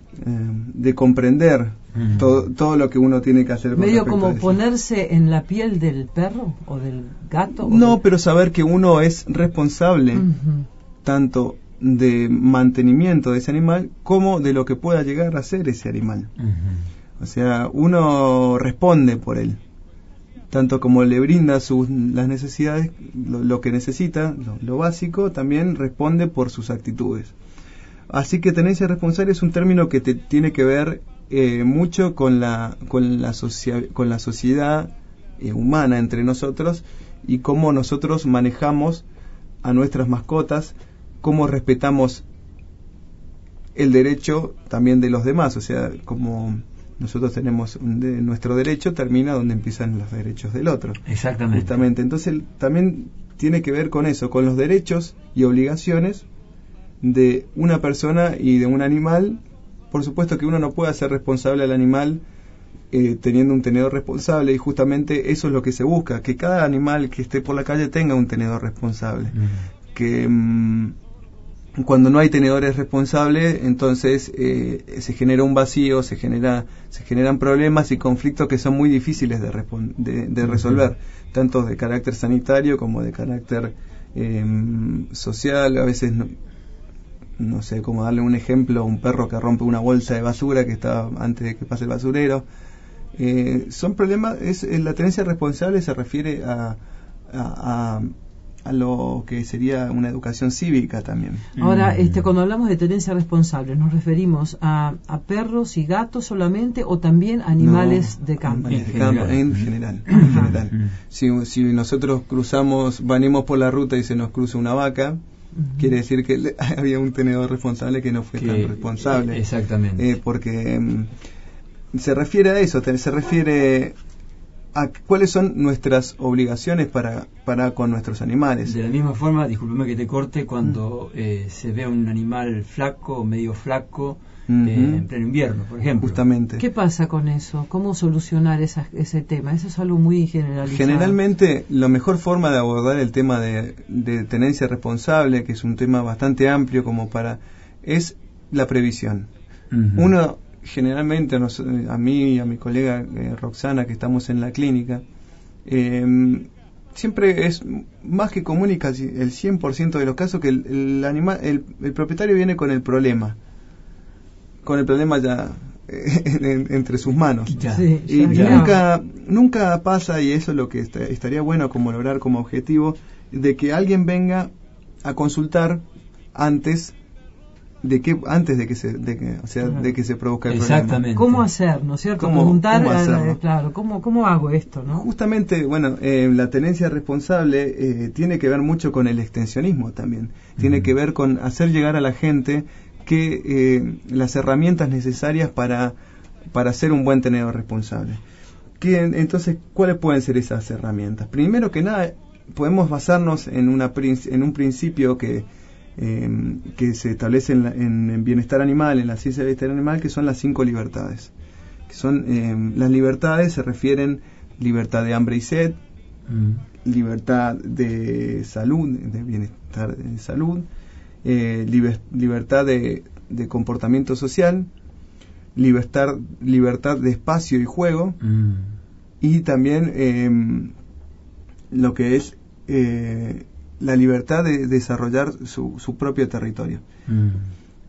comprender todo lo que uno tiene que hacer. Medio como ponerse en la piel del perro o del gato. No, pero saber que uno es responsable tanto de mantenimiento de ese animal como de lo que pueda llegar a ser ese animal. O sea, uno responde por él, tanto como le brinda las necesidades, lo que necesita, lo básico, también responde por sus actitudes. Así que tenencia responsable es un término que tiene que ver mucho con la sociedad humana entre nosotros, y cómo nosotros manejamos a nuestras mascotas, cómo respetamos el derecho también de los demás. O sea, como nosotros tenemos nuestro derecho, termina donde empiezan los derechos del otro. Exactamente. Justamente. Entonces también tiene que ver con eso, con los derechos y obligaciones de una persona y de un animal. Por supuesto que uno no puede hacer responsable al animal teniendo un tenedor responsable, y justamente eso es lo que se busca, que cada animal que esté por la calle tenga un tenedor responsable. Que cuando no hay tenedores responsables, entonces se genera un vacío, se generan problemas y conflictos que son muy difíciles de resolver, tanto de carácter sanitario como de carácter social. A veces no sé cómo darle un ejemplo: un perro que rompe una bolsa de basura que está antes de que pase el basurero. Son problemas. La tenencia responsable se refiere a lo que sería una educación cívica también. Ahora, cuando hablamos de tenencia responsable, ¿nos referimos a perros y gatos solamente, o también animales de campo? En general. Si nosotros venimos por la ruta y se nos cruza una vaca, quiere decir que había un tenedor responsable que no fue tan responsable. Exactamente. Porque se refiere a eso, se refiere a cuáles son nuestras obligaciones para con nuestros animales. De la misma forma, discúlpeme que te corte, cuando se ve un animal flaco o medio flaco en pleno invierno, por ejemplo. Justamente. ¿Qué pasa con eso? ¿Cómo solucionar ese tema? Eso es algo muy generalizado. Generalmente, la mejor forma de abordar el tema de tenencia responsable, que es un tema bastante amplio es la previsión. Uno, generalmente, a mí y a mi colega Roxana, que estamos en la clínica, siempre es más que común, y casi el 100% de los casos, que el propietario viene con el problema ya entre sus manos. Y nunca pasa, y eso es lo que estaría bueno como lograr como objetivo, de que alguien venga a consultar antes de que se produzca el problema. ¿Cómo hacer, no es cierto? Preguntar, claro, ¿cómo hago esto, no? Justamente, la tenencia responsable tiene que ver mucho con el extensionismo también. Tiene que ver con hacer llegar a la gente que las herramientas necesarias para ser un buen tenedor responsable. Entonces, ¿cuáles pueden ser esas herramientas? Primero que nada, podemos basarnos en un principio que se establece en bienestar animal, en la ciencia de bienestar animal, que son las 5 libertades. Que son las libertades, se refieren: libertad de hambre y sed, libertad de salud, de bienestar de salud, libertad de comportamiento social, libertad de espacio y juego, y también lo que es la libertad de desarrollar su propio territorio.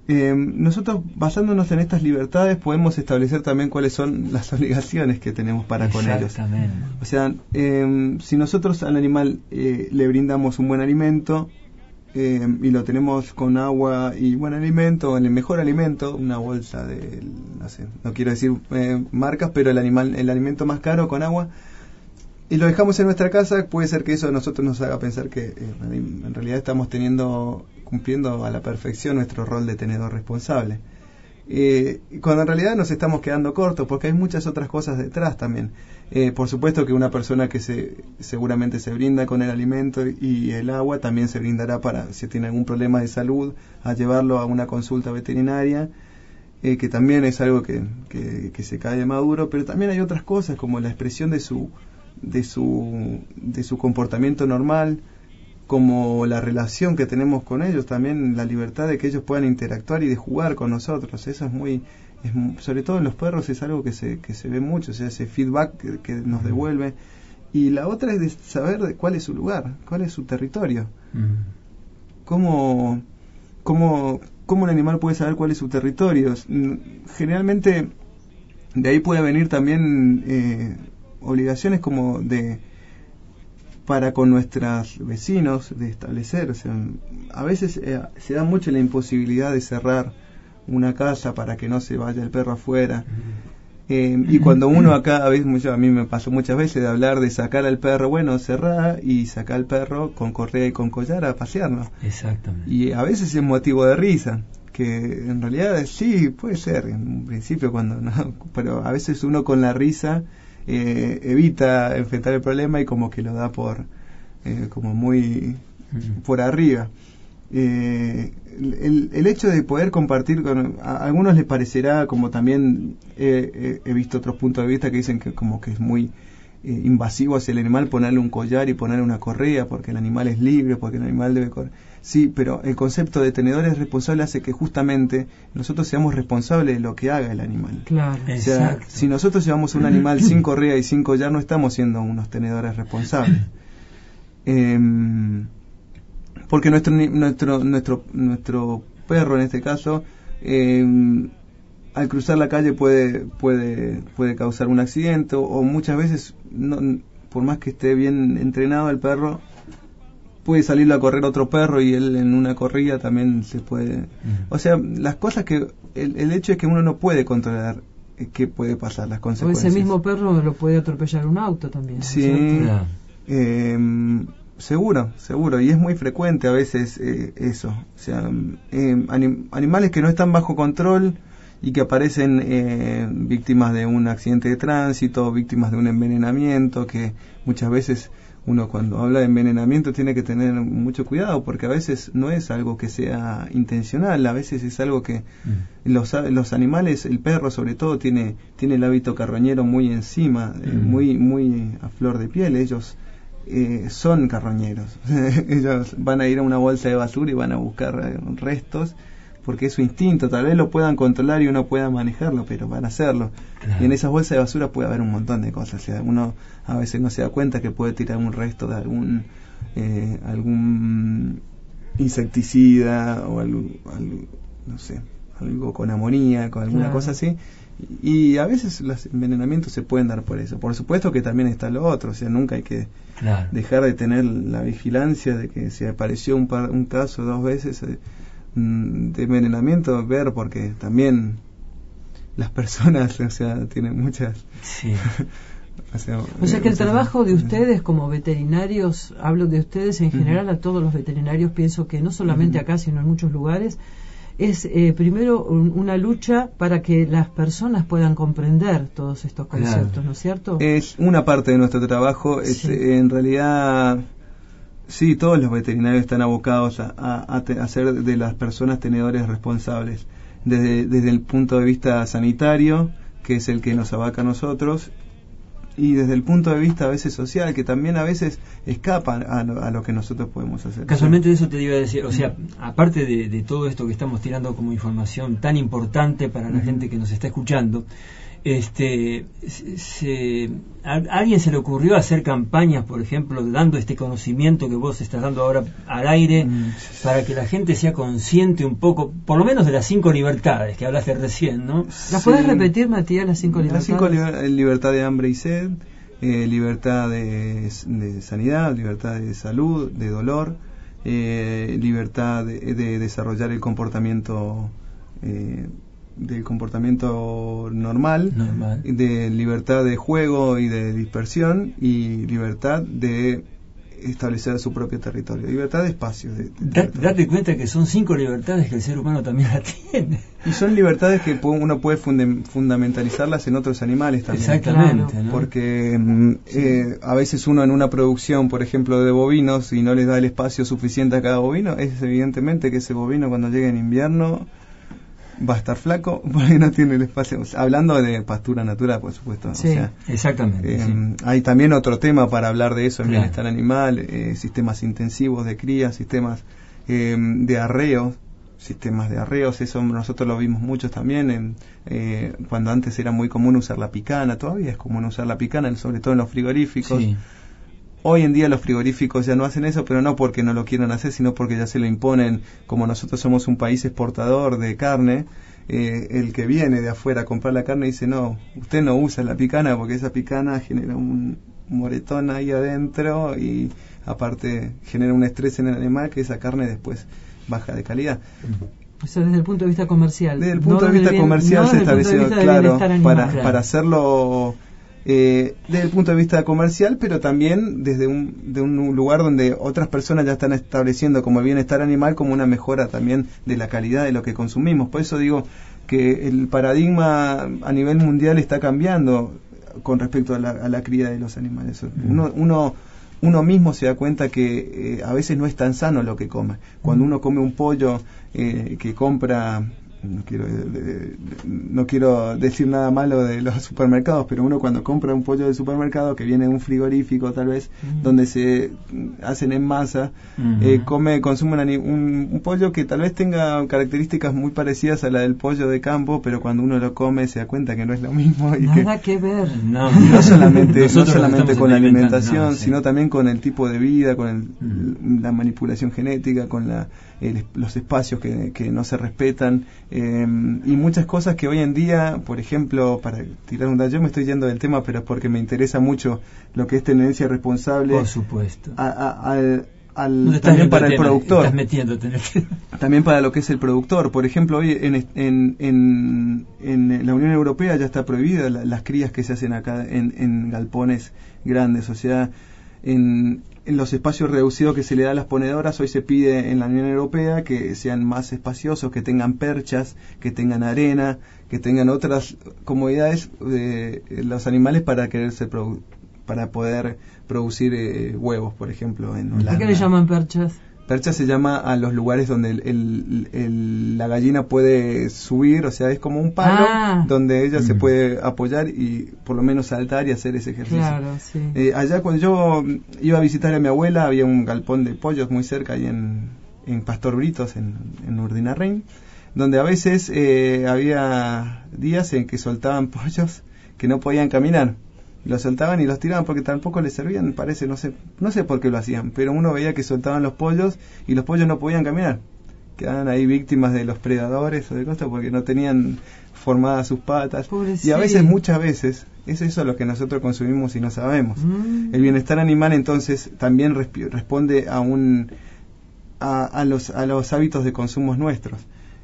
Nosotros, basándonos en estas libertades, podemos establecer también cuáles son las obligaciones que tenemos para con ellos. O sea, si nosotros al animal le brindamos un buen alimento, y lo tenemos con agua y buen alimento, el mejor alimento, una bolsa de, no sé, no quiero decir marcas, pero el alimento más caro con agua, y lo dejamos en nuestra casa, puede ser que eso a nosotros nos haga pensar que en realidad estamos cumpliendo a la perfección nuestro rol de tenedor responsable. Cuando en realidad nos estamos quedando cortos, porque hay muchas otras cosas detrás también. Por supuesto que una persona que seguramente se brinda con el alimento y el agua, también se brindará para, si tiene algún problema de salud, a llevarlo a una consulta veterinaria, que también es algo que se cae de maduro, pero también hay otras cosas como la expresión de su comportamiento normal, como la relación que tenemos con ellos, también la libertad de que ellos puedan interactuar y de jugar con nosotros. Eso sobre todo en los perros es algo que se ve mucho, o sea, ese feedback que nos devuelve. Y la otra es de saber cuál es su lugar, cuál es su territorio. ¿Cómo un animal puede saber cuál es su territorio? Generalmente de ahí puede venir también obligaciones como para con nuestros vecinos de establecer, o sea, a veces se da mucho la imposibilidad de cerrar una casa para que no se vaya el perro afuera, y cuando uno acá, a mí me pasó muchas veces de hablar de sacar al perro, bueno, cerrar y sacar al perro con correa y con collar a pasearlo. Exactamente. Y a veces es motivo de risa, que en realidad sí, puede ser, en un principio cuando no, pero a veces uno con la risa evita enfrentar el problema y como que lo da por como muy por arriba. El hecho de poder compartir a algunos les parecerá, como también he visto otros puntos de vista que dicen que como que es muy invasivo hacia el animal ponerle un collar y ponerle una correa porque el animal es libre, porque el animal debe correr. Sí, pero el concepto de tenedores responsables hace que justamente nosotros seamos responsables de lo que haga el animal. Claro. O sea, si nosotros llevamos un animal sin correa y sin collar, no estamos siendo unos tenedores responsables. Porque nuestro perro en este caso, al cruzar la calle puede causar un accidente, o muchas veces por más que esté bien entrenado el perro, puede salirle a correr otro perro y él en una corrida también se puede. O sea, las cosas que el hecho es que uno no puede controlar qué puede pasar, las consecuencias. O ese mismo perro lo puede atropellar un auto también. Sí, seguro, y es muy frecuente a veces eso. O sea, animales que no están bajo control y que aparecen víctimas de un accidente de tránsito, víctimas de un envenenamiento, que muchas veces uno cuando habla de envenenamiento tiene que tener mucho cuidado, porque a veces no es algo que sea intencional, a veces es algo que los animales, el perro sobre todo, tiene el hábito carroñero muy encima, muy a flor de piel. Ellos son carroñeros. Ellos van a ir a una bolsa de basura y van a buscar restos, porque es su instinto. Tal vez lo puedan controlar y uno pueda manejarlo, pero van a hacerlo. Claro. Y en esas bolsas de basura puede haber un montón de cosas. O sea, uno a veces no se da cuenta que puede tirar un resto de algún insecticida o algo, no sé, algo con amoníaco, alguna cosa así. Y a veces los envenenamientos se pueden dar por eso. Por supuesto que también está lo otro, o sea, nunca hay que dejar de tener la vigilancia de que si apareció un caso 2 veces de envenenamiento, ver, porque también las personas, o sea, tienen muchas. Sí. O sea que el trabajo de ustedes como veterinarios, hablo de ustedes en general, a todos los veterinarios, pienso que no solamente acá, sino en muchos lugares, es primero una lucha para que las personas puedan comprender todos estos conceptos, ¿no es cierto? Es una parte de nuestro trabajo. En realidad, sí, todos los veterinarios están abocados a ser de las personas tenedores responsables, desde el punto de vista sanitario, que es el que nos abarca a nosotros, y desde el punto de vista a veces social, que también a veces escapa a lo que nosotros podemos hacer. Casualmente eso te iba a decir, o sea, aparte de todo esto que estamos tirando como información tan importante para la gente que nos está escuchando, ¿A alguien se le ocurrió hacer campañas, por ejemplo, dando este conocimiento que vos estás dando ahora al aire, para que la gente sea consciente un poco, por lo menos de las 5 libertades que hablaste recién, ¿no? ¿Las puedes repetir, Matías, las 5 libertades? Las 5 libertad de hambre y sed, libertad de sanidad, libertad de salud, de dolor, libertad de desarrollar el comportamiento del comportamiento normal, de libertad de juego y de dispersión, y libertad de establecer su propio territorio, libertad de espacio. Date cuenta que son 5 libertades que el ser humano también la tiene. Y son libertades que uno puede fundamentalizarlas en otros animales también. Exactamente, ¿no? Porque a veces uno en una producción, por ejemplo, de bovinos, y no les da el espacio suficiente a cada bovino, es evidentemente que ese bovino cuando llegue en invierno va a estar flaco porque no tiene el espacio. Hablando de pastura natural, por supuesto. Sí, exactamente. Hay también otro tema para hablar de eso en bienestar animal, sistemas intensivos de cría, sistemas de arreos, eso nosotros lo vimos muchos también cuando antes era muy común usar la picana, todavía es común usar la picana, sobre todo en los frigoríficos. Sí. Hoy en día los frigoríficos ya no hacen eso, pero no porque no lo quieran hacer, sino porque ya se lo imponen. Como nosotros somos un país exportador de carne, el que viene de afuera a comprar la carne dice, no, usted no usa la picana porque esa picana genera un moretón ahí adentro y aparte genera un estrés en el animal que esa carne después baja de calidad. Eso desde el punto de vista comercial. Desde el punto de vista comercial se estableció, claro, para hacerlo... desde el punto de vista comercial, pero también desde un lugar donde otras personas ya están estableciendo como el bienestar animal como una mejora también de la calidad de lo que consumimos. Por eso digo que el paradigma a nivel mundial está cambiando con respecto a la cría de los animales. Uno mismo se da cuenta que a veces no es tan sano lo que come. Cuando uno come un pollo que compra... No quiero decir nada malo de los supermercados, pero uno cuando compra un pollo del supermercado que viene de un frigorífico tal vez, donde se hacen en masa, consume un pollo que tal vez tenga características muy parecidas a la del pollo de campo, pero cuando uno lo come se da cuenta que no es lo mismo. Y nada que ver. No solamente con la alimentación, sino también con el tipo de vida, con la manipulación genética, con los espacios que no se respetan, y muchas cosas que hoy en día, por ejemplo, para tirar un dato, yo me estoy yendo del tema, pero es porque me interesa mucho lo que es tenencia responsable. Por supuesto. También para el productor. También para lo que es el productor. Por ejemplo, hoy en la Unión Europea ya está prohibida las crías que se hacen acá en galpones grandes, o sea, en los espacios reducidos que se le da a las ponedoras. Hoy se pide en la Unión Europea que sean más espaciosos, que tengan perchas, que tengan arena, que tengan otras comodidades de los animales para para poder producir huevos, por ejemplo. ¿A qué le llaman perchas? Percha se llama a los lugares donde la gallina puede subir, o sea, es como un palo donde ella se puede apoyar y por lo menos saltar y hacer ese ejercicio. Claro, sí. Allá cuando yo iba a visitar a mi abuela, había un galpón de pollos muy cerca, ahí en Pastor Britos, en Urdinarrain, donde a veces había días en que soltaban pollos que no podían caminar. Los soltaban y los tiraban porque tampoco les servían, parece, no sé por qué lo hacían, pero uno veía que soltaban los pollos y los pollos no podían caminar, quedaban ahí víctimas de los predadores o de cosas porque no tenían formadas sus patas. Pobrecito. Y a veces, muchas veces, es eso lo que nosotros consumimos y no sabemos. El bienestar animal entonces también responde a los hábitos de consumos nuestros.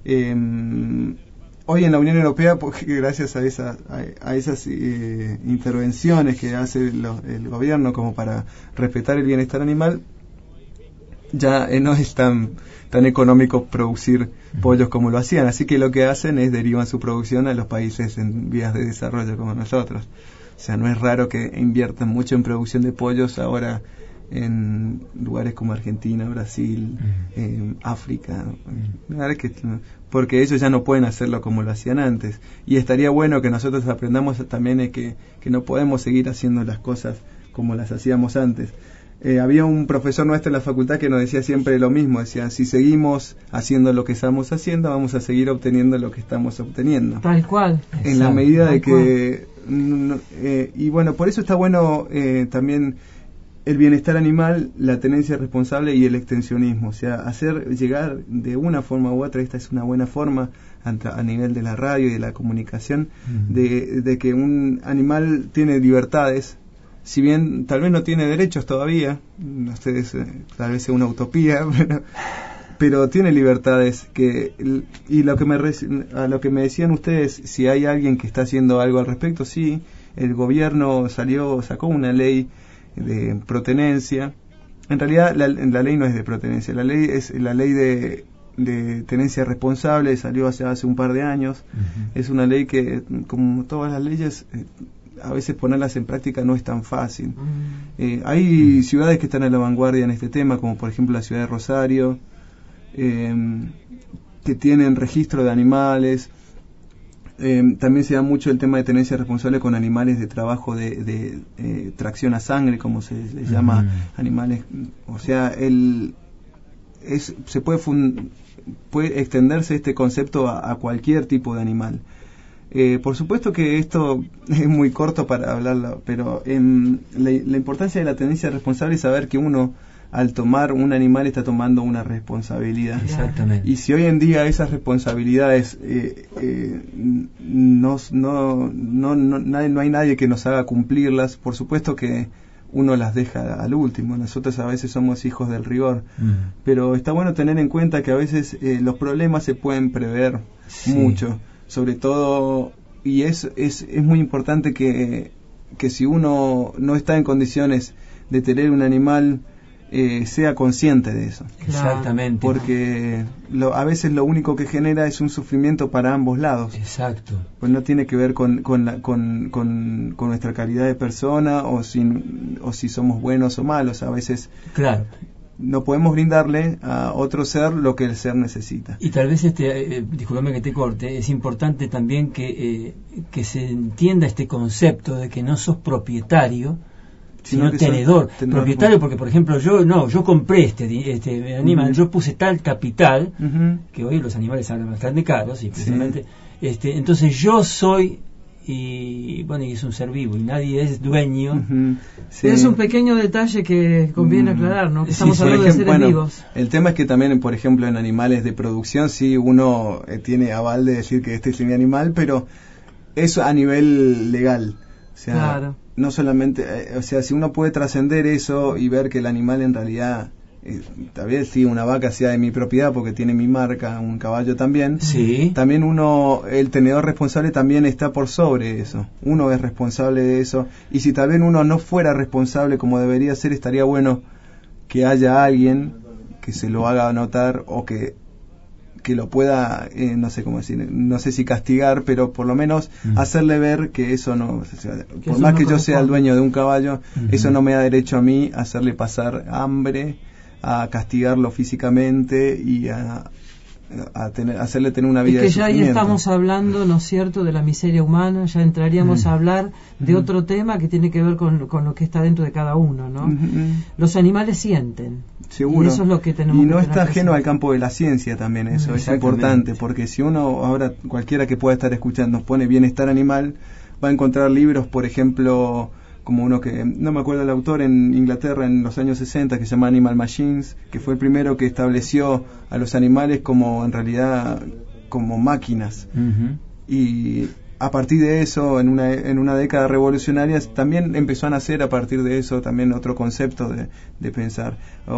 Hoy en la Unión Europea, porque gracias a esas intervenciones que hace el gobierno como para respetar el bienestar animal, ya no es tan económico producir pollos como lo hacían, así que lo que hacen es derivan su producción a los países en vías de desarrollo como nosotros. O sea, no es raro que inviertan mucho en producción de pollos ahora en lugares como Argentina, Brasil, África, porque ellos ya no pueden hacerlo como lo hacían antes, y estaría bueno que nosotros aprendamos también que no podemos seguir haciendo las cosas como las hacíamos antes. Había un profesor nuestro en la facultad que nos decía siempre lo mismo, decía, si seguimos haciendo lo que estamos haciendo, vamos a seguir obteniendo lo que estamos obteniendo. Tal cual. En la medida de que... y bueno, por eso está bueno también el bienestar animal, la tenencia responsable y el extensionismo. O sea, hacer llegar de una forma u otra, esta es una buena forma a nivel de la radio y de la comunicación, de que un animal tiene libertades, si bien tal vez no tiene derechos todavía, ustedes tal vez sea una utopía, pero tiene libertades y a lo que me decían ustedes, si hay alguien que está haciendo algo al respecto, sí, el gobierno sacó una ley de protenencia. En realidad la ley no es de protenencia, la ley es la ley de tenencia responsable, salió hace un par de años. Es una ley que, como todas las leyes, a veces ponerlas en práctica no es tan fácil. Hay ciudades que están a la vanguardia en este tema, como por ejemplo la ciudad de Rosario, que tienen registro de animales. También se da mucho el tema de tenencia responsable con animales de trabajo de tracción a sangre, como se les llama, animales. O sea, se puede extenderse este concepto a cualquier tipo de animal. Por supuesto que esto es muy corto para hablarlo, pero la importancia de la tenencia responsable es saber que uno, al tomar un animal, está tomando una responsabilidad. Exactamente. Y si hoy en día esas responsabilidades no hay nadie que nos haga cumplirlas, por supuesto que uno las deja al último. Nosotros a veces somos hijos del rigor, pero está bueno tener en cuenta que a veces los problemas se pueden prever mucho, sobre todo, y es muy importante que si uno no está en condiciones de tener un animal, sea consciente de eso. Exactamente. Porque a veces lo único que genera es un sufrimiento para ambos lados. Exacto. Pues no tiene que ver con nuestra calidad de persona o si somos buenos o malos. A veces no podemos brindarle a otro ser lo que el ser necesita. Y tal vez, discúlpame que te corte, es importante también que se entienda este concepto de que no sos propietario, sino tenedor. Propietario, porque por ejemplo yo compré este animal, yo puse tal capital, que hoy los animales salen bastante caros, y precisamente entonces yo soy, y es un ser vivo y nadie es dueño. Es un pequeño detalle que conviene aclarar, ¿no? Que estamos hablando de seres vivos. El tema es que también, por ejemplo, en animales de producción, sí, uno tiene aval de decir que este es mi animal, pero eso a nivel legal. O sea, no solamente, si uno puede trascender eso y ver que el animal en realidad, tal vez sí, una vaca sea de mi propiedad porque tiene mi marca, un caballo también, también el tenedor responsable también está por sobre eso, uno es responsable de eso, y si tal vez uno no fuera responsable como debería ser, estaría bueno que haya alguien que se lo haga notar o que lo pueda, no sé cómo decir, no sé si castigar, pero por lo menos hacerle ver que eso no, por más que yo sea el dueño de un caballo, eso no me da derecho a mí a hacerle pasar hambre, a castigarlo físicamente y a hacerle tener una vida de sufrimiento. Que ya ahí estamos hablando, ¿no es cierto?, de la miseria humana. Ya entraríamos a hablar de otro tema que tiene que ver con lo que está dentro de cada uno, ¿no? Los animales sienten. Seguro. Y eso es lo que tenemos. Y no está ajeno al campo de la ciencia también, eso es importante, porque si uno, ahora cualquiera que pueda estar escuchando, pone bienestar animal, va a encontrar libros, por ejemplo, como uno que, no me acuerdo el autor, en Inglaterra en los años 60, que se llama Animal Machines, que fue el primero que estableció a los animales como, en realidad, como máquinas. Y a partir de eso, en una década revolucionaria, también empezó a nacer a partir de eso también otro concepto de pensar.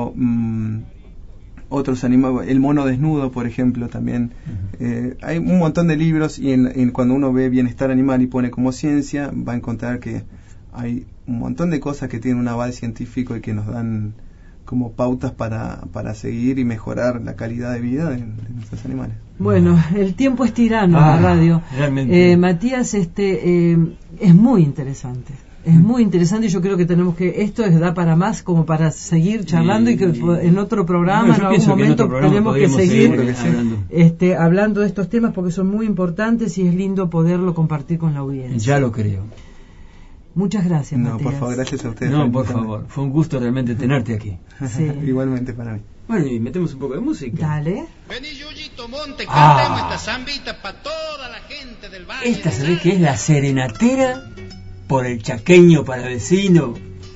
Otros animales, el mono desnudo, por ejemplo, también. Hay un montón de libros, y cuando uno ve bienestar animal y pone como ciencia, va a encontrar que hay un montón de cosas que tienen un aval científico y que nos dan como pautas para seguir y mejorar la calidad de vida de nuestros animales. Bueno, el tiempo es tirano en la radio. Realmente. Matías, es muy interesante. Es muy interesante, y yo creo que esto da para más, como para seguir charlando, y que en otro programa, en algún momento, tenemos que seguir hablando de estos temas, porque son muy importantes y es lindo poderlo compartir con la audiencia. Ya lo creo. Muchas gracias, No, Matías. por favor, gracias a ustedes. No, por favor, fue un gusto realmente tenerte aquí. Sí. Igualmente para mí. Bueno, y metemos un poco de música. Dale. Vení, Yuyito, monte, cantemos esta zambita para toda la gente del valle. Esta se ve que es la serenatera por el chaqueño palavecino.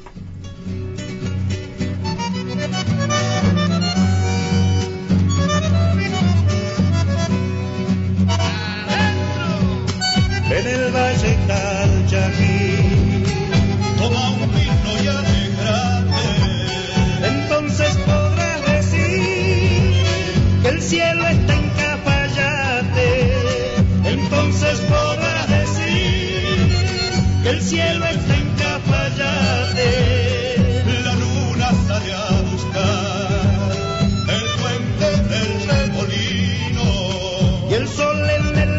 En el valle Calchaquí, toma un vino y alegrate. Entonces podrás decir que el cielo está en Cafayate. Entonces podrás decir que el cielo está en Cafayate. La luna sale a buscar el puente del remolino y el sol en el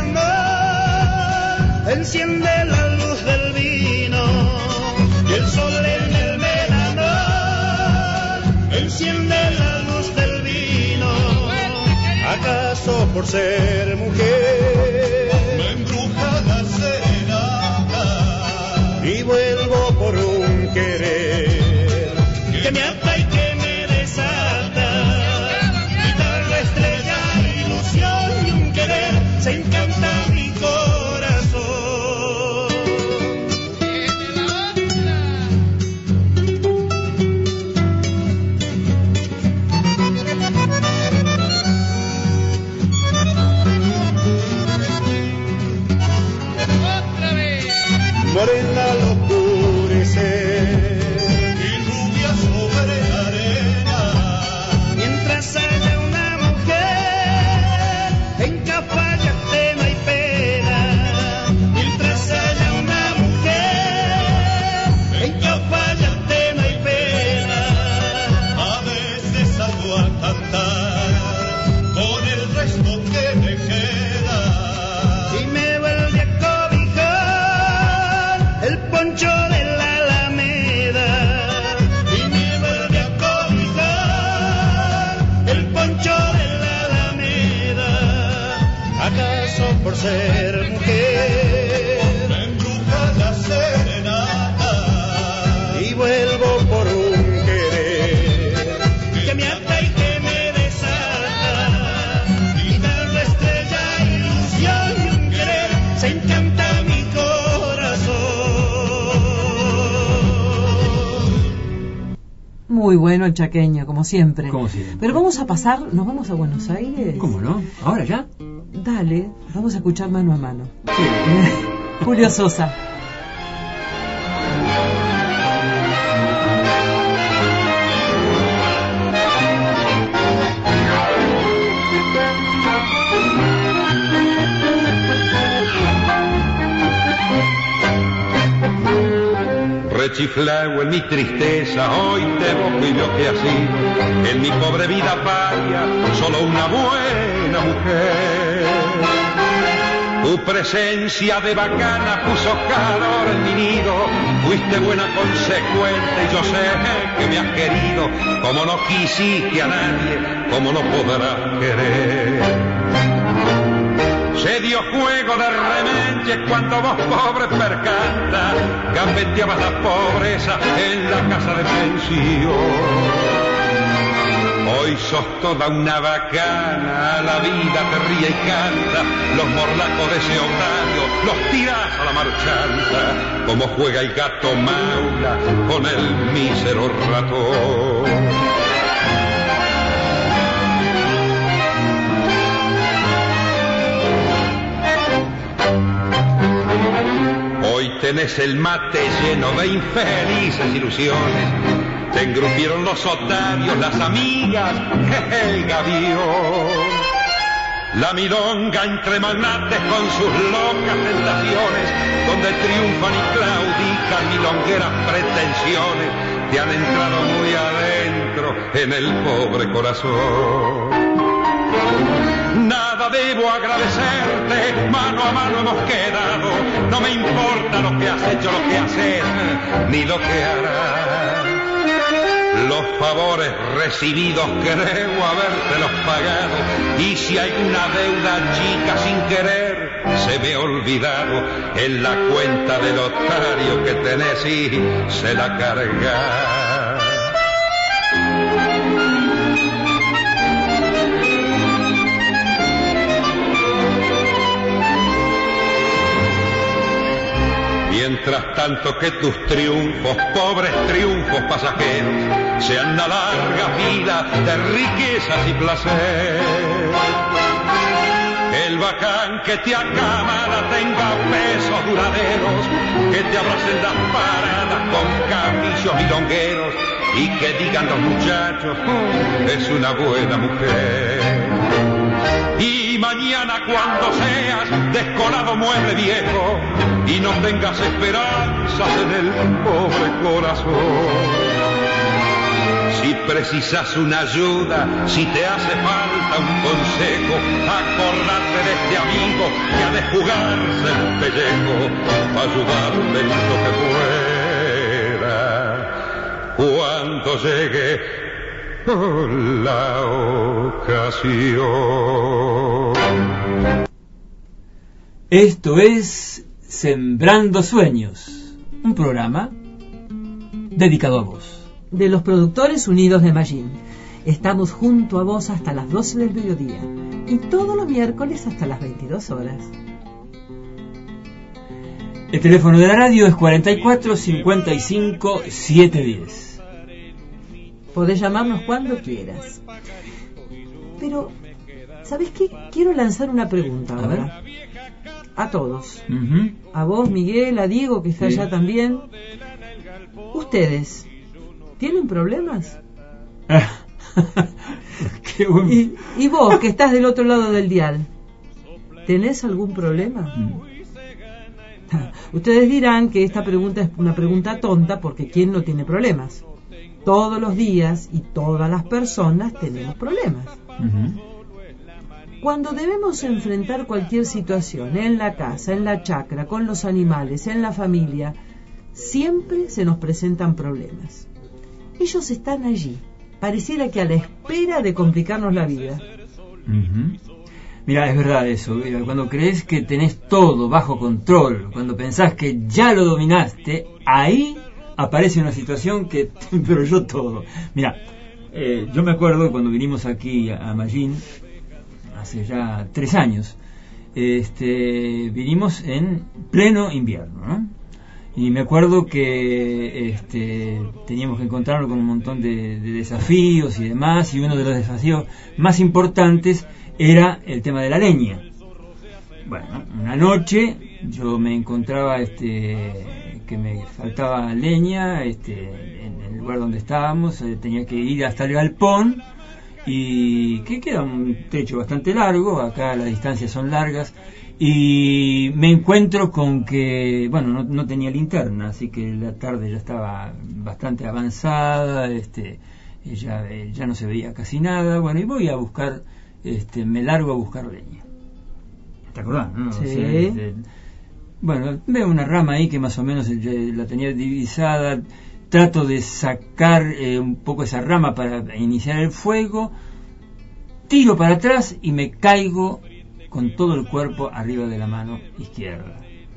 enciende la luz del vino y el sol en el melanón enciende la luz del vino. ¿Acaso por ser mujer me embruja la serenata y vuelvo por un querer que me ata y que me desata? Guitarra, estrella, ilusión y un querer se encanta mi corazón. Morena al oscurecer y rubia sobre la arena, mientras haya una mujer en Cafayate no hay pena. Mientras haya una mujer en Cafayate no hay pena. A veces salgo a cantar con el resto que me queda y me vuelve a el poncho de la Alameda y me vuelve a cobijar el poncho de la Alameda. ¿Acaso por ser mujer me embruja la serenata y vuelvo por un querer que me ata y que me desata? Guitarra, estrella, ilusión y un querer se encanta mi corazón. Muy bueno el chaqueño, como siempre. Como siempre. Pero vamos a pasar, nos vamos a Buenos Aires. ¿Cómo no? ¿Ahora ya? Dale, vamos a escuchar Mano a Mano. Sí. Julio Sosa. Rechiflao en mi tristeza, hoy te busco y veo que así, en mi pobre vida varia, solo una buena mujer. Tu presencia de bacana puso calor en mi nido, fuiste buena, consecuente, y yo sé que me has querido, como no quisiste a nadie, como no podrás querer. Se dio juego de remenche cuando vos, pobre percanta, gambeteabas la pobreza en la casa de pensión. Hoy sos toda una bacana, la vida te ríe y canta, los morlacos de ese horario los tirás a la marchanta, como juega el gato maula con el mísero ratón. Hoy tenés el mate lleno de infelices ilusiones, te engrupieron los otarios, las amigas, el gavión. La milonga entre magnates con sus locas tentaciones, donde triunfan y claudican milongueras pretensiones, te han entrado muy adentro en el pobre corazón. Nada debo agradecerte, mano a mano hemos quedado, no me importa lo que has hecho, lo que haces, ni lo que harás. Los favores recibidos creo habértelos pagado, y si hay una deuda chica sin querer, se me ha olvidado en la cuenta del otario que tenés y se la carga. Mientras tanto que tus triunfos, pobres triunfos pasajeros, sean una larga vida de riquezas y placer. El bacán que te acamala tenga besos duraderos, que te abracen las paradas con camillos milongueros y que digan los muchachos, es una buena mujer. Y mañana cuando seas descolado mueble viejo y no tengas esperanzas en el pobre corazón, si precisas una ayuda, si te hace falta un consejo, acordate de este amigo que ha de jugarse el pellejo para ayudarte en lo que pueda cuando llegue la ocasión. Esto es Sembrando Sueños, un programa dedicado a vos. De los Productores Unidos de Mallín. Estamos junto a vos hasta las 12 del mediodía y todos los miércoles hasta las 22 horas. El teléfono de la radio es 44 55 710. Podés llamarnos cuando quieras. Pero, ¿sabés qué? Quiero lanzar una pregunta ahora. A todos. A vos, Miguel, a Diego, que está allá también. ¿Ustedes tienen problemas? Qué bueno. ¿Y vos, que estás del otro lado del dial, tenés algún problema? Ustedes dirán que esta pregunta es una pregunta tonta porque ¿quién no tiene problemas? Todos los días y todas las personas tenemos problemas. Cuando debemos enfrentar cualquier situación, en la casa, en la chacra, con los animales, en la familia, siempre se nos presentan problemas. Ellos están allí, pareciera que a la espera de complicarnos la vida. Mira, es verdad eso. Cuando crees que tenés todo bajo control, cuando pensás que ya lo dominaste, ahí aparece una situación que te empeoró todo. Mira, yo me acuerdo cuando vinimos aquí a Mallín, hace ya 3 años, vinimos en pleno invierno, ¿no? Y me acuerdo que teníamos que encontrarnos con un montón de desafíos y demás, y uno de los desafíos más importantes era el tema de la leña. Bueno, una noche yo me encontraba que me faltaba leña en el lugar donde estábamos, tenía que ir hasta el galpón, y que queda un trecho bastante largo, acá las distancias son largas, y me encuentro con que, bueno, no tenía linterna, así que la tarde ya estaba bastante avanzada, ya no se veía casi nada, bueno, y voy a buscar, me largo a buscar leña. ¿Te acordás, no? Sí. O sea, bueno, veo una rama ahí que más o menos la tenía divisada, trato de sacar un poco esa rama para iniciar el fuego, tiro para atrás y me caigo con todo el cuerpo arriba de la mano izquierda.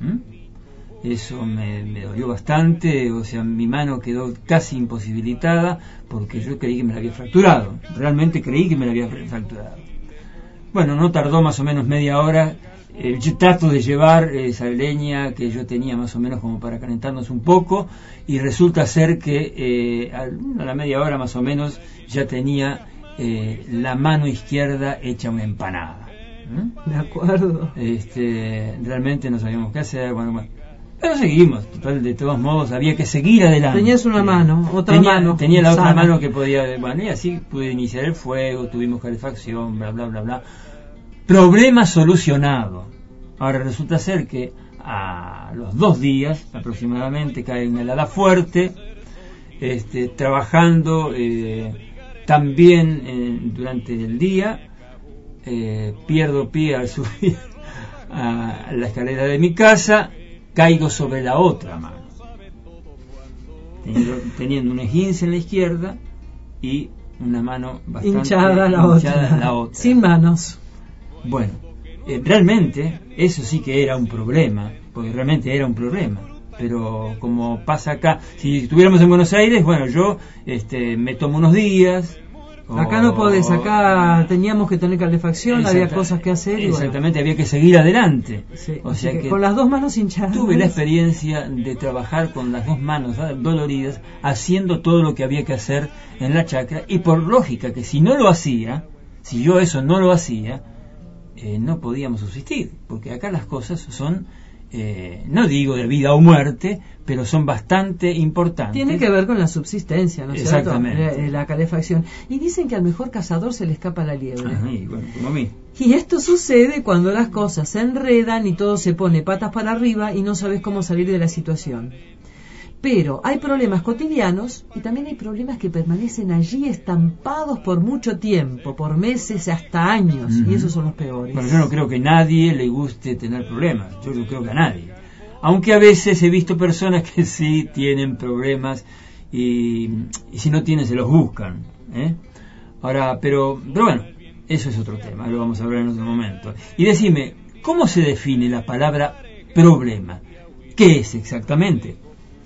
Eso me dolió bastante, o sea, mi mano quedó casi imposibilitada porque yo creí que me la había fracturado, realmente creí que me la había fracturado. Bueno, no tardó más o menos media hora. Yo trato de llevar esa leña que yo tenía más o menos como para calentarnos un poco, y resulta ser que a la media hora más o menos ya tenía la mano izquierda hecha una empanada. De acuerdo. Realmente no sabíamos qué hacer, bueno. Pero seguimos, total, de todos modos había que seguir adelante. Tenías una mano, tenía la otra mano que podía, bueno, y así pude iniciar el fuego, tuvimos calefacción, bla bla bla bla. Problema solucionado. Ahora resulta ser que a los 2 días aproximadamente cae una helada fuerte, trabajando también durante el día, pierdo pie al subir a la escalera de mi casa, caigo sobre la otra mano, teniendo un esguince en la izquierda y una mano bastante hinchada la otra. La otra. Sin manos. Bueno, realmente eso sí que era un problema, porque realmente era un problema. Pero como pasa acá, si estuviéramos en Buenos Aires, bueno, yo me tomo unos días. Acá no podés, acá teníamos que tener calefacción, había cosas que hacer. Exactamente, había que seguir adelante. Sí, o sea que con las dos manos hinchadas. Tuve la experiencia de trabajar con las dos manos doloridas, haciendo todo lo que había que hacer en la chacra, y por lógica que si no lo hacía, si yo eso no lo hacía, no podíamos subsistir, porque acá las cosas son, no digo de vida o muerte, pero son bastante importantes. Tiene que ver con la subsistencia, ¿no es cierto? Exactamente. La calefacción. Y dicen que al mejor cazador se le escapa la liebre. Y bueno, como a mí. Y esto sucede cuando las cosas se enredan y todo se pone patas para arriba y no sabes cómo salir de la situación. Pero hay problemas cotidianos y también hay problemas que permanecen allí estampados por mucho tiempo, por meses, hasta años, y esos son los peores. Bueno, yo no creo que a nadie le guste tener problemas, yo no creo que a nadie. Aunque a veces he visto personas que sí tienen problemas y si no tienen se los buscan, Ahora, pero bueno, eso es otro tema, lo vamos a hablar en otro momento. Y decime, ¿cómo se define la palabra problema? ¿Qué es exactamente?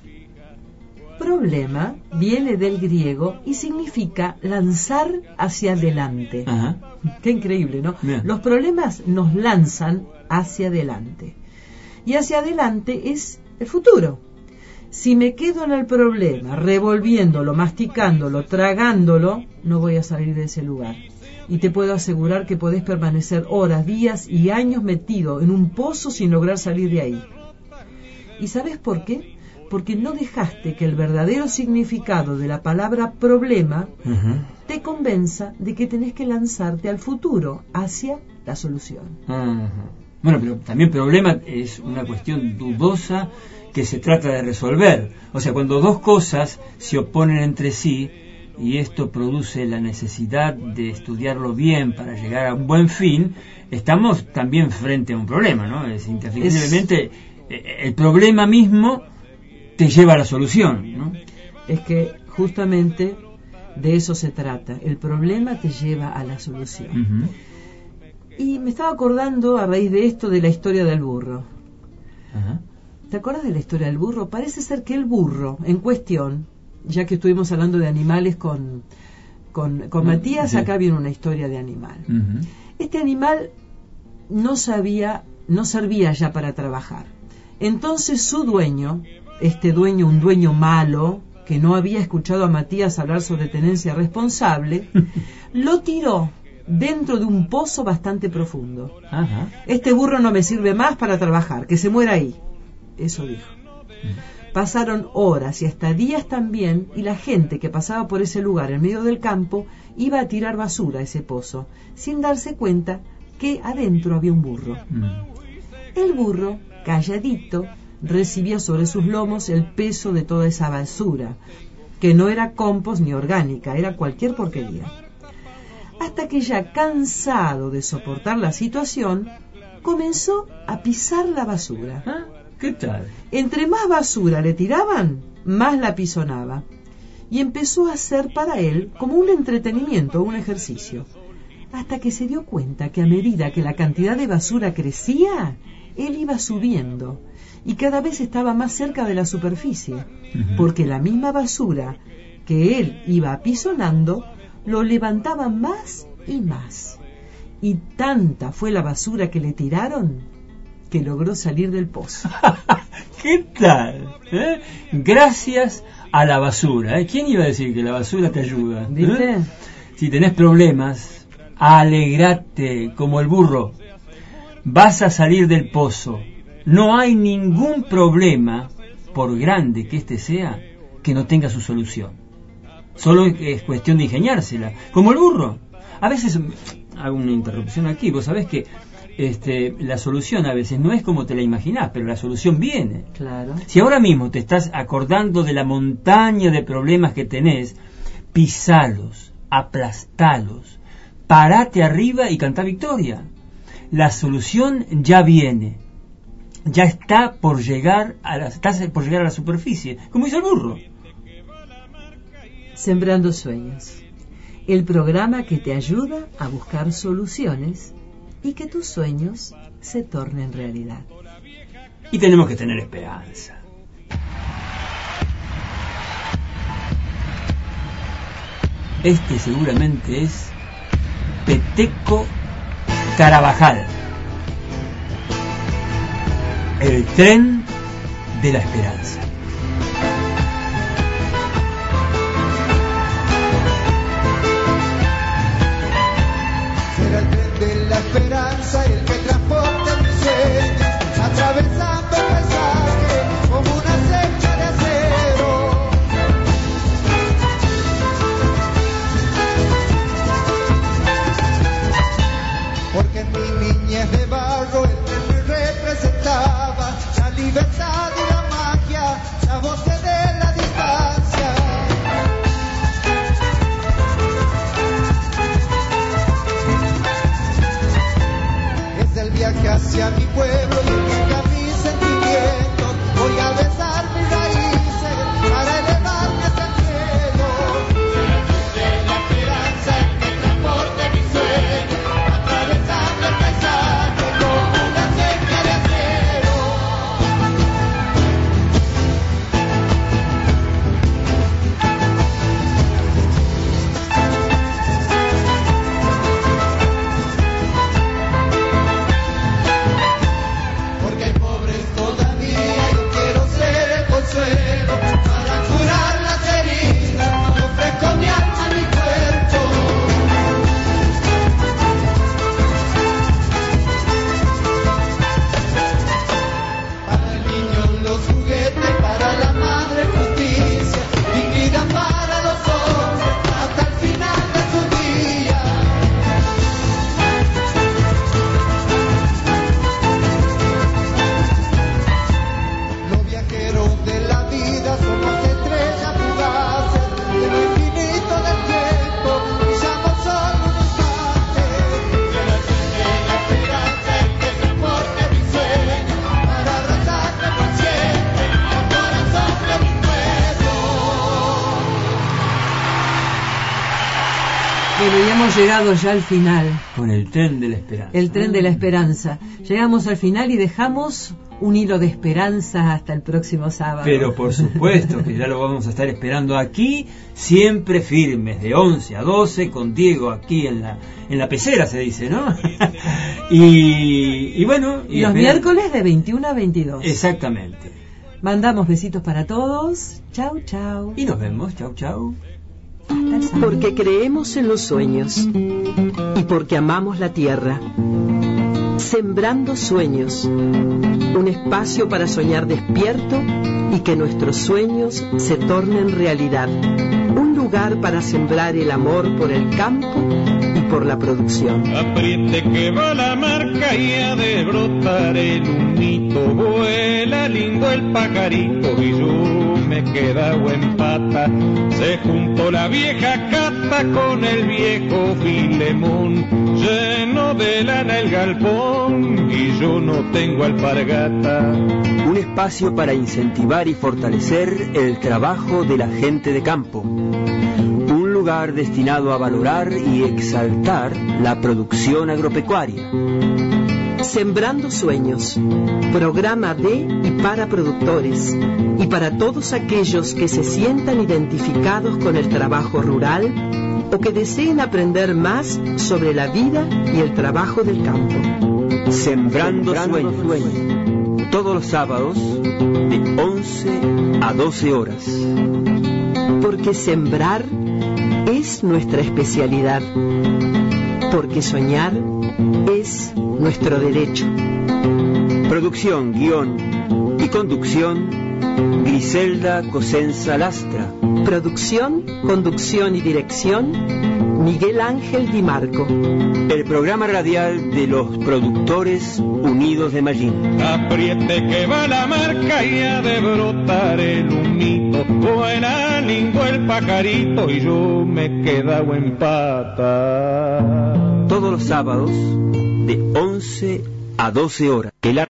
Problema viene del griego y significa lanzar hacia adelante. Ajá. Qué increíble, ¿no? Bien. Los problemas nos lanzan hacia adelante. Y hacia adelante es el futuro. Si me quedo en el problema, revolviéndolo, masticándolo, tragándolo, no voy a salir de ese lugar. Y te puedo asegurar que podés permanecer horas, días y años metido en un pozo sin lograr salir de ahí. ¿Y sabes por qué? Porque no dejaste que el verdadero significado de la palabra problema te convenza de que tenés que lanzarte al futuro, hacia la solución. Bueno, pero también problema es una cuestión dudosa que se trata de resolver. O sea, cuando dos cosas se oponen entre sí y esto produce la necesidad de estudiarlo bien para llegar a un buen fin, estamos también frente a un problema, ¿no? Es indefectiblemente el problema mismo te lleva a la solución, ¿no? Es que justamente de eso se trata. El problema te lleva a la solución. Y me estaba acordando a raíz de esto de la historia del burro. ¿Te acuerdas de la historia del burro? Parece ser que el burro en cuestión, ya que estuvimos hablando de animales con Matías, acá viene una historia de animal. Este animal no servía ya para trabajar. Entonces su dueño, un dueño malo, que no había escuchado a Matías hablar sobre tenencia responsable, lo tiró dentro de un pozo bastante profundo. Este burro no me sirve más para trabajar, que se muera ahí. Eso dijo. Pasaron horas y hasta días también, y la gente que pasaba por ese lugar en medio del campo iba a tirar basura a ese pozo, sin darse cuenta que adentro había un burro. El burro, calladito, recibía sobre sus lomos el peso de toda esa basura, que no era compost ni orgánica, era cualquier porquería. Hasta que ya cansado de soportar la situación, comenzó a pisar la basura. ¿Qué tal? Entre más basura le tiraban, más la pisonaba. Y empezó a hacer para él como un entretenimiento, un ejercicio. Hasta que se dio cuenta que a medida que la cantidad de basura crecía, él iba subiendo y cada vez estaba más cerca de la superficie, porque la misma basura que él iba apisonando lo levantaba más y más. Y tanta fue la basura que le tiraron que logró salir del pozo. ¿Qué tal? Gracias a la basura. ¿Quién iba a decir que la basura te ayuda? ¿Viste? Si tenés problemas, alegrate como el burro. Vas a salir del pozo. No hay ningún problema, por grande que éste sea, que no tenga su solución. Solo es cuestión de ingeniársela, como el burro. A veces, hago una interrupción aquí, vos sabés que la solución a veces no es como te la imaginás, pero la solución viene. Claro. Si ahora mismo te estás acordando de la montaña de problemas que tenés, pisalos, aplastalos, parate arriba y cantá victoria. La solución ya viene. Ya está por llegar a la superficie, como hizo el burro. Sembrando Sueños, el programa que te ayuda a buscar soluciones y que tus sueños se tornen realidad. Y tenemos que tener esperanza. Este seguramente es Peteco Carabajal, el tren de la esperanza. Será el tren de la esperanza el que transporte mis sueños, atravesando el paisaje como una flecha de acero. Porque en mi niñez de barro el tren me representaba la libertad y la magia, la voz de la distancia. Es el viaje hacia mi pueblo y el viaje a mis sentimientos. Voy a besar mis raíces para elevarme hasta el cielo. De la esperanza el que transporte mis sueños, atravesando el paisaje como una flecha de acero. Porque hay pobres todavía, yo quiero ser el consuelo para curar las heridas. Yo ofrezco mi alma y mi cuerpo. Para el niño los juguetes, para la madre justicia, dignidad para los hombres hasta el final de su día. Los viajeros de la vida somos estrellas fugaces de lo infinito del tiempo, brillamos solo un instante. Será el tren de la esperanza el que transporte mis sueños para arrasarme por siempre el corazón de mi pueblo. Bueno, y hemos llegado ya al final. Con el tren de la esperanza. El tren de la esperanza. Llegamos al final y dejamos un hilo de esperanza hasta el próximo sábado. Pero por supuesto que ya lo vamos a estar esperando aquí, siempre firmes, de 11 a 12, con Diego aquí en la pecera, se dice, ¿no? y bueno... Y los miércoles de 21 a 22. Exactamente. Mandamos besitos para todos. Chau, chau. Y nos vemos. Chau, chau. Hasta el sábado. Porque creemos en los sueños y porque amamos la tierra. Sembrando sueños, un espacio para soñar despierto y que nuestros sueños se tornen realidad. Un lugar para sembrar el amor por el campo y por la producción. Apriete que va la marca y ha de brotar el humito. Vuela lindo el pajarito y yo me quedado en pata. Se juntó la vieja Cata con el viejo Filemón. Lleno de lana el galpón y yo no tengo alpargata. Un espacio para incentivar y fortalecer el trabajo de la gente de campo. Un lugar destinado a valorar y exaltar la producción agropecuaria. Sembrando sueños, programa de y para productores y para todos aquellos que se sientan identificados con el trabajo rural o que deseen aprender más sobre la vida y el trabajo del campo. Sembrando sueños. Todos los sábados de 11 a 12 horas. Porque sembrar es nuestra especialidad. Porque soñar es nuestro derecho. Producción, guión y conducción, Griselda Cosenza Lastra. Producción, conducción y dirección, Miguel Ángel Di Marco. El programa radial de los productores unidos de Mallín. Apriete que va la marca y ha de brotar el humito. Vuela lindo el pajarito y yo me quedado en pata. Todos los sábados de 11 a 12 horas.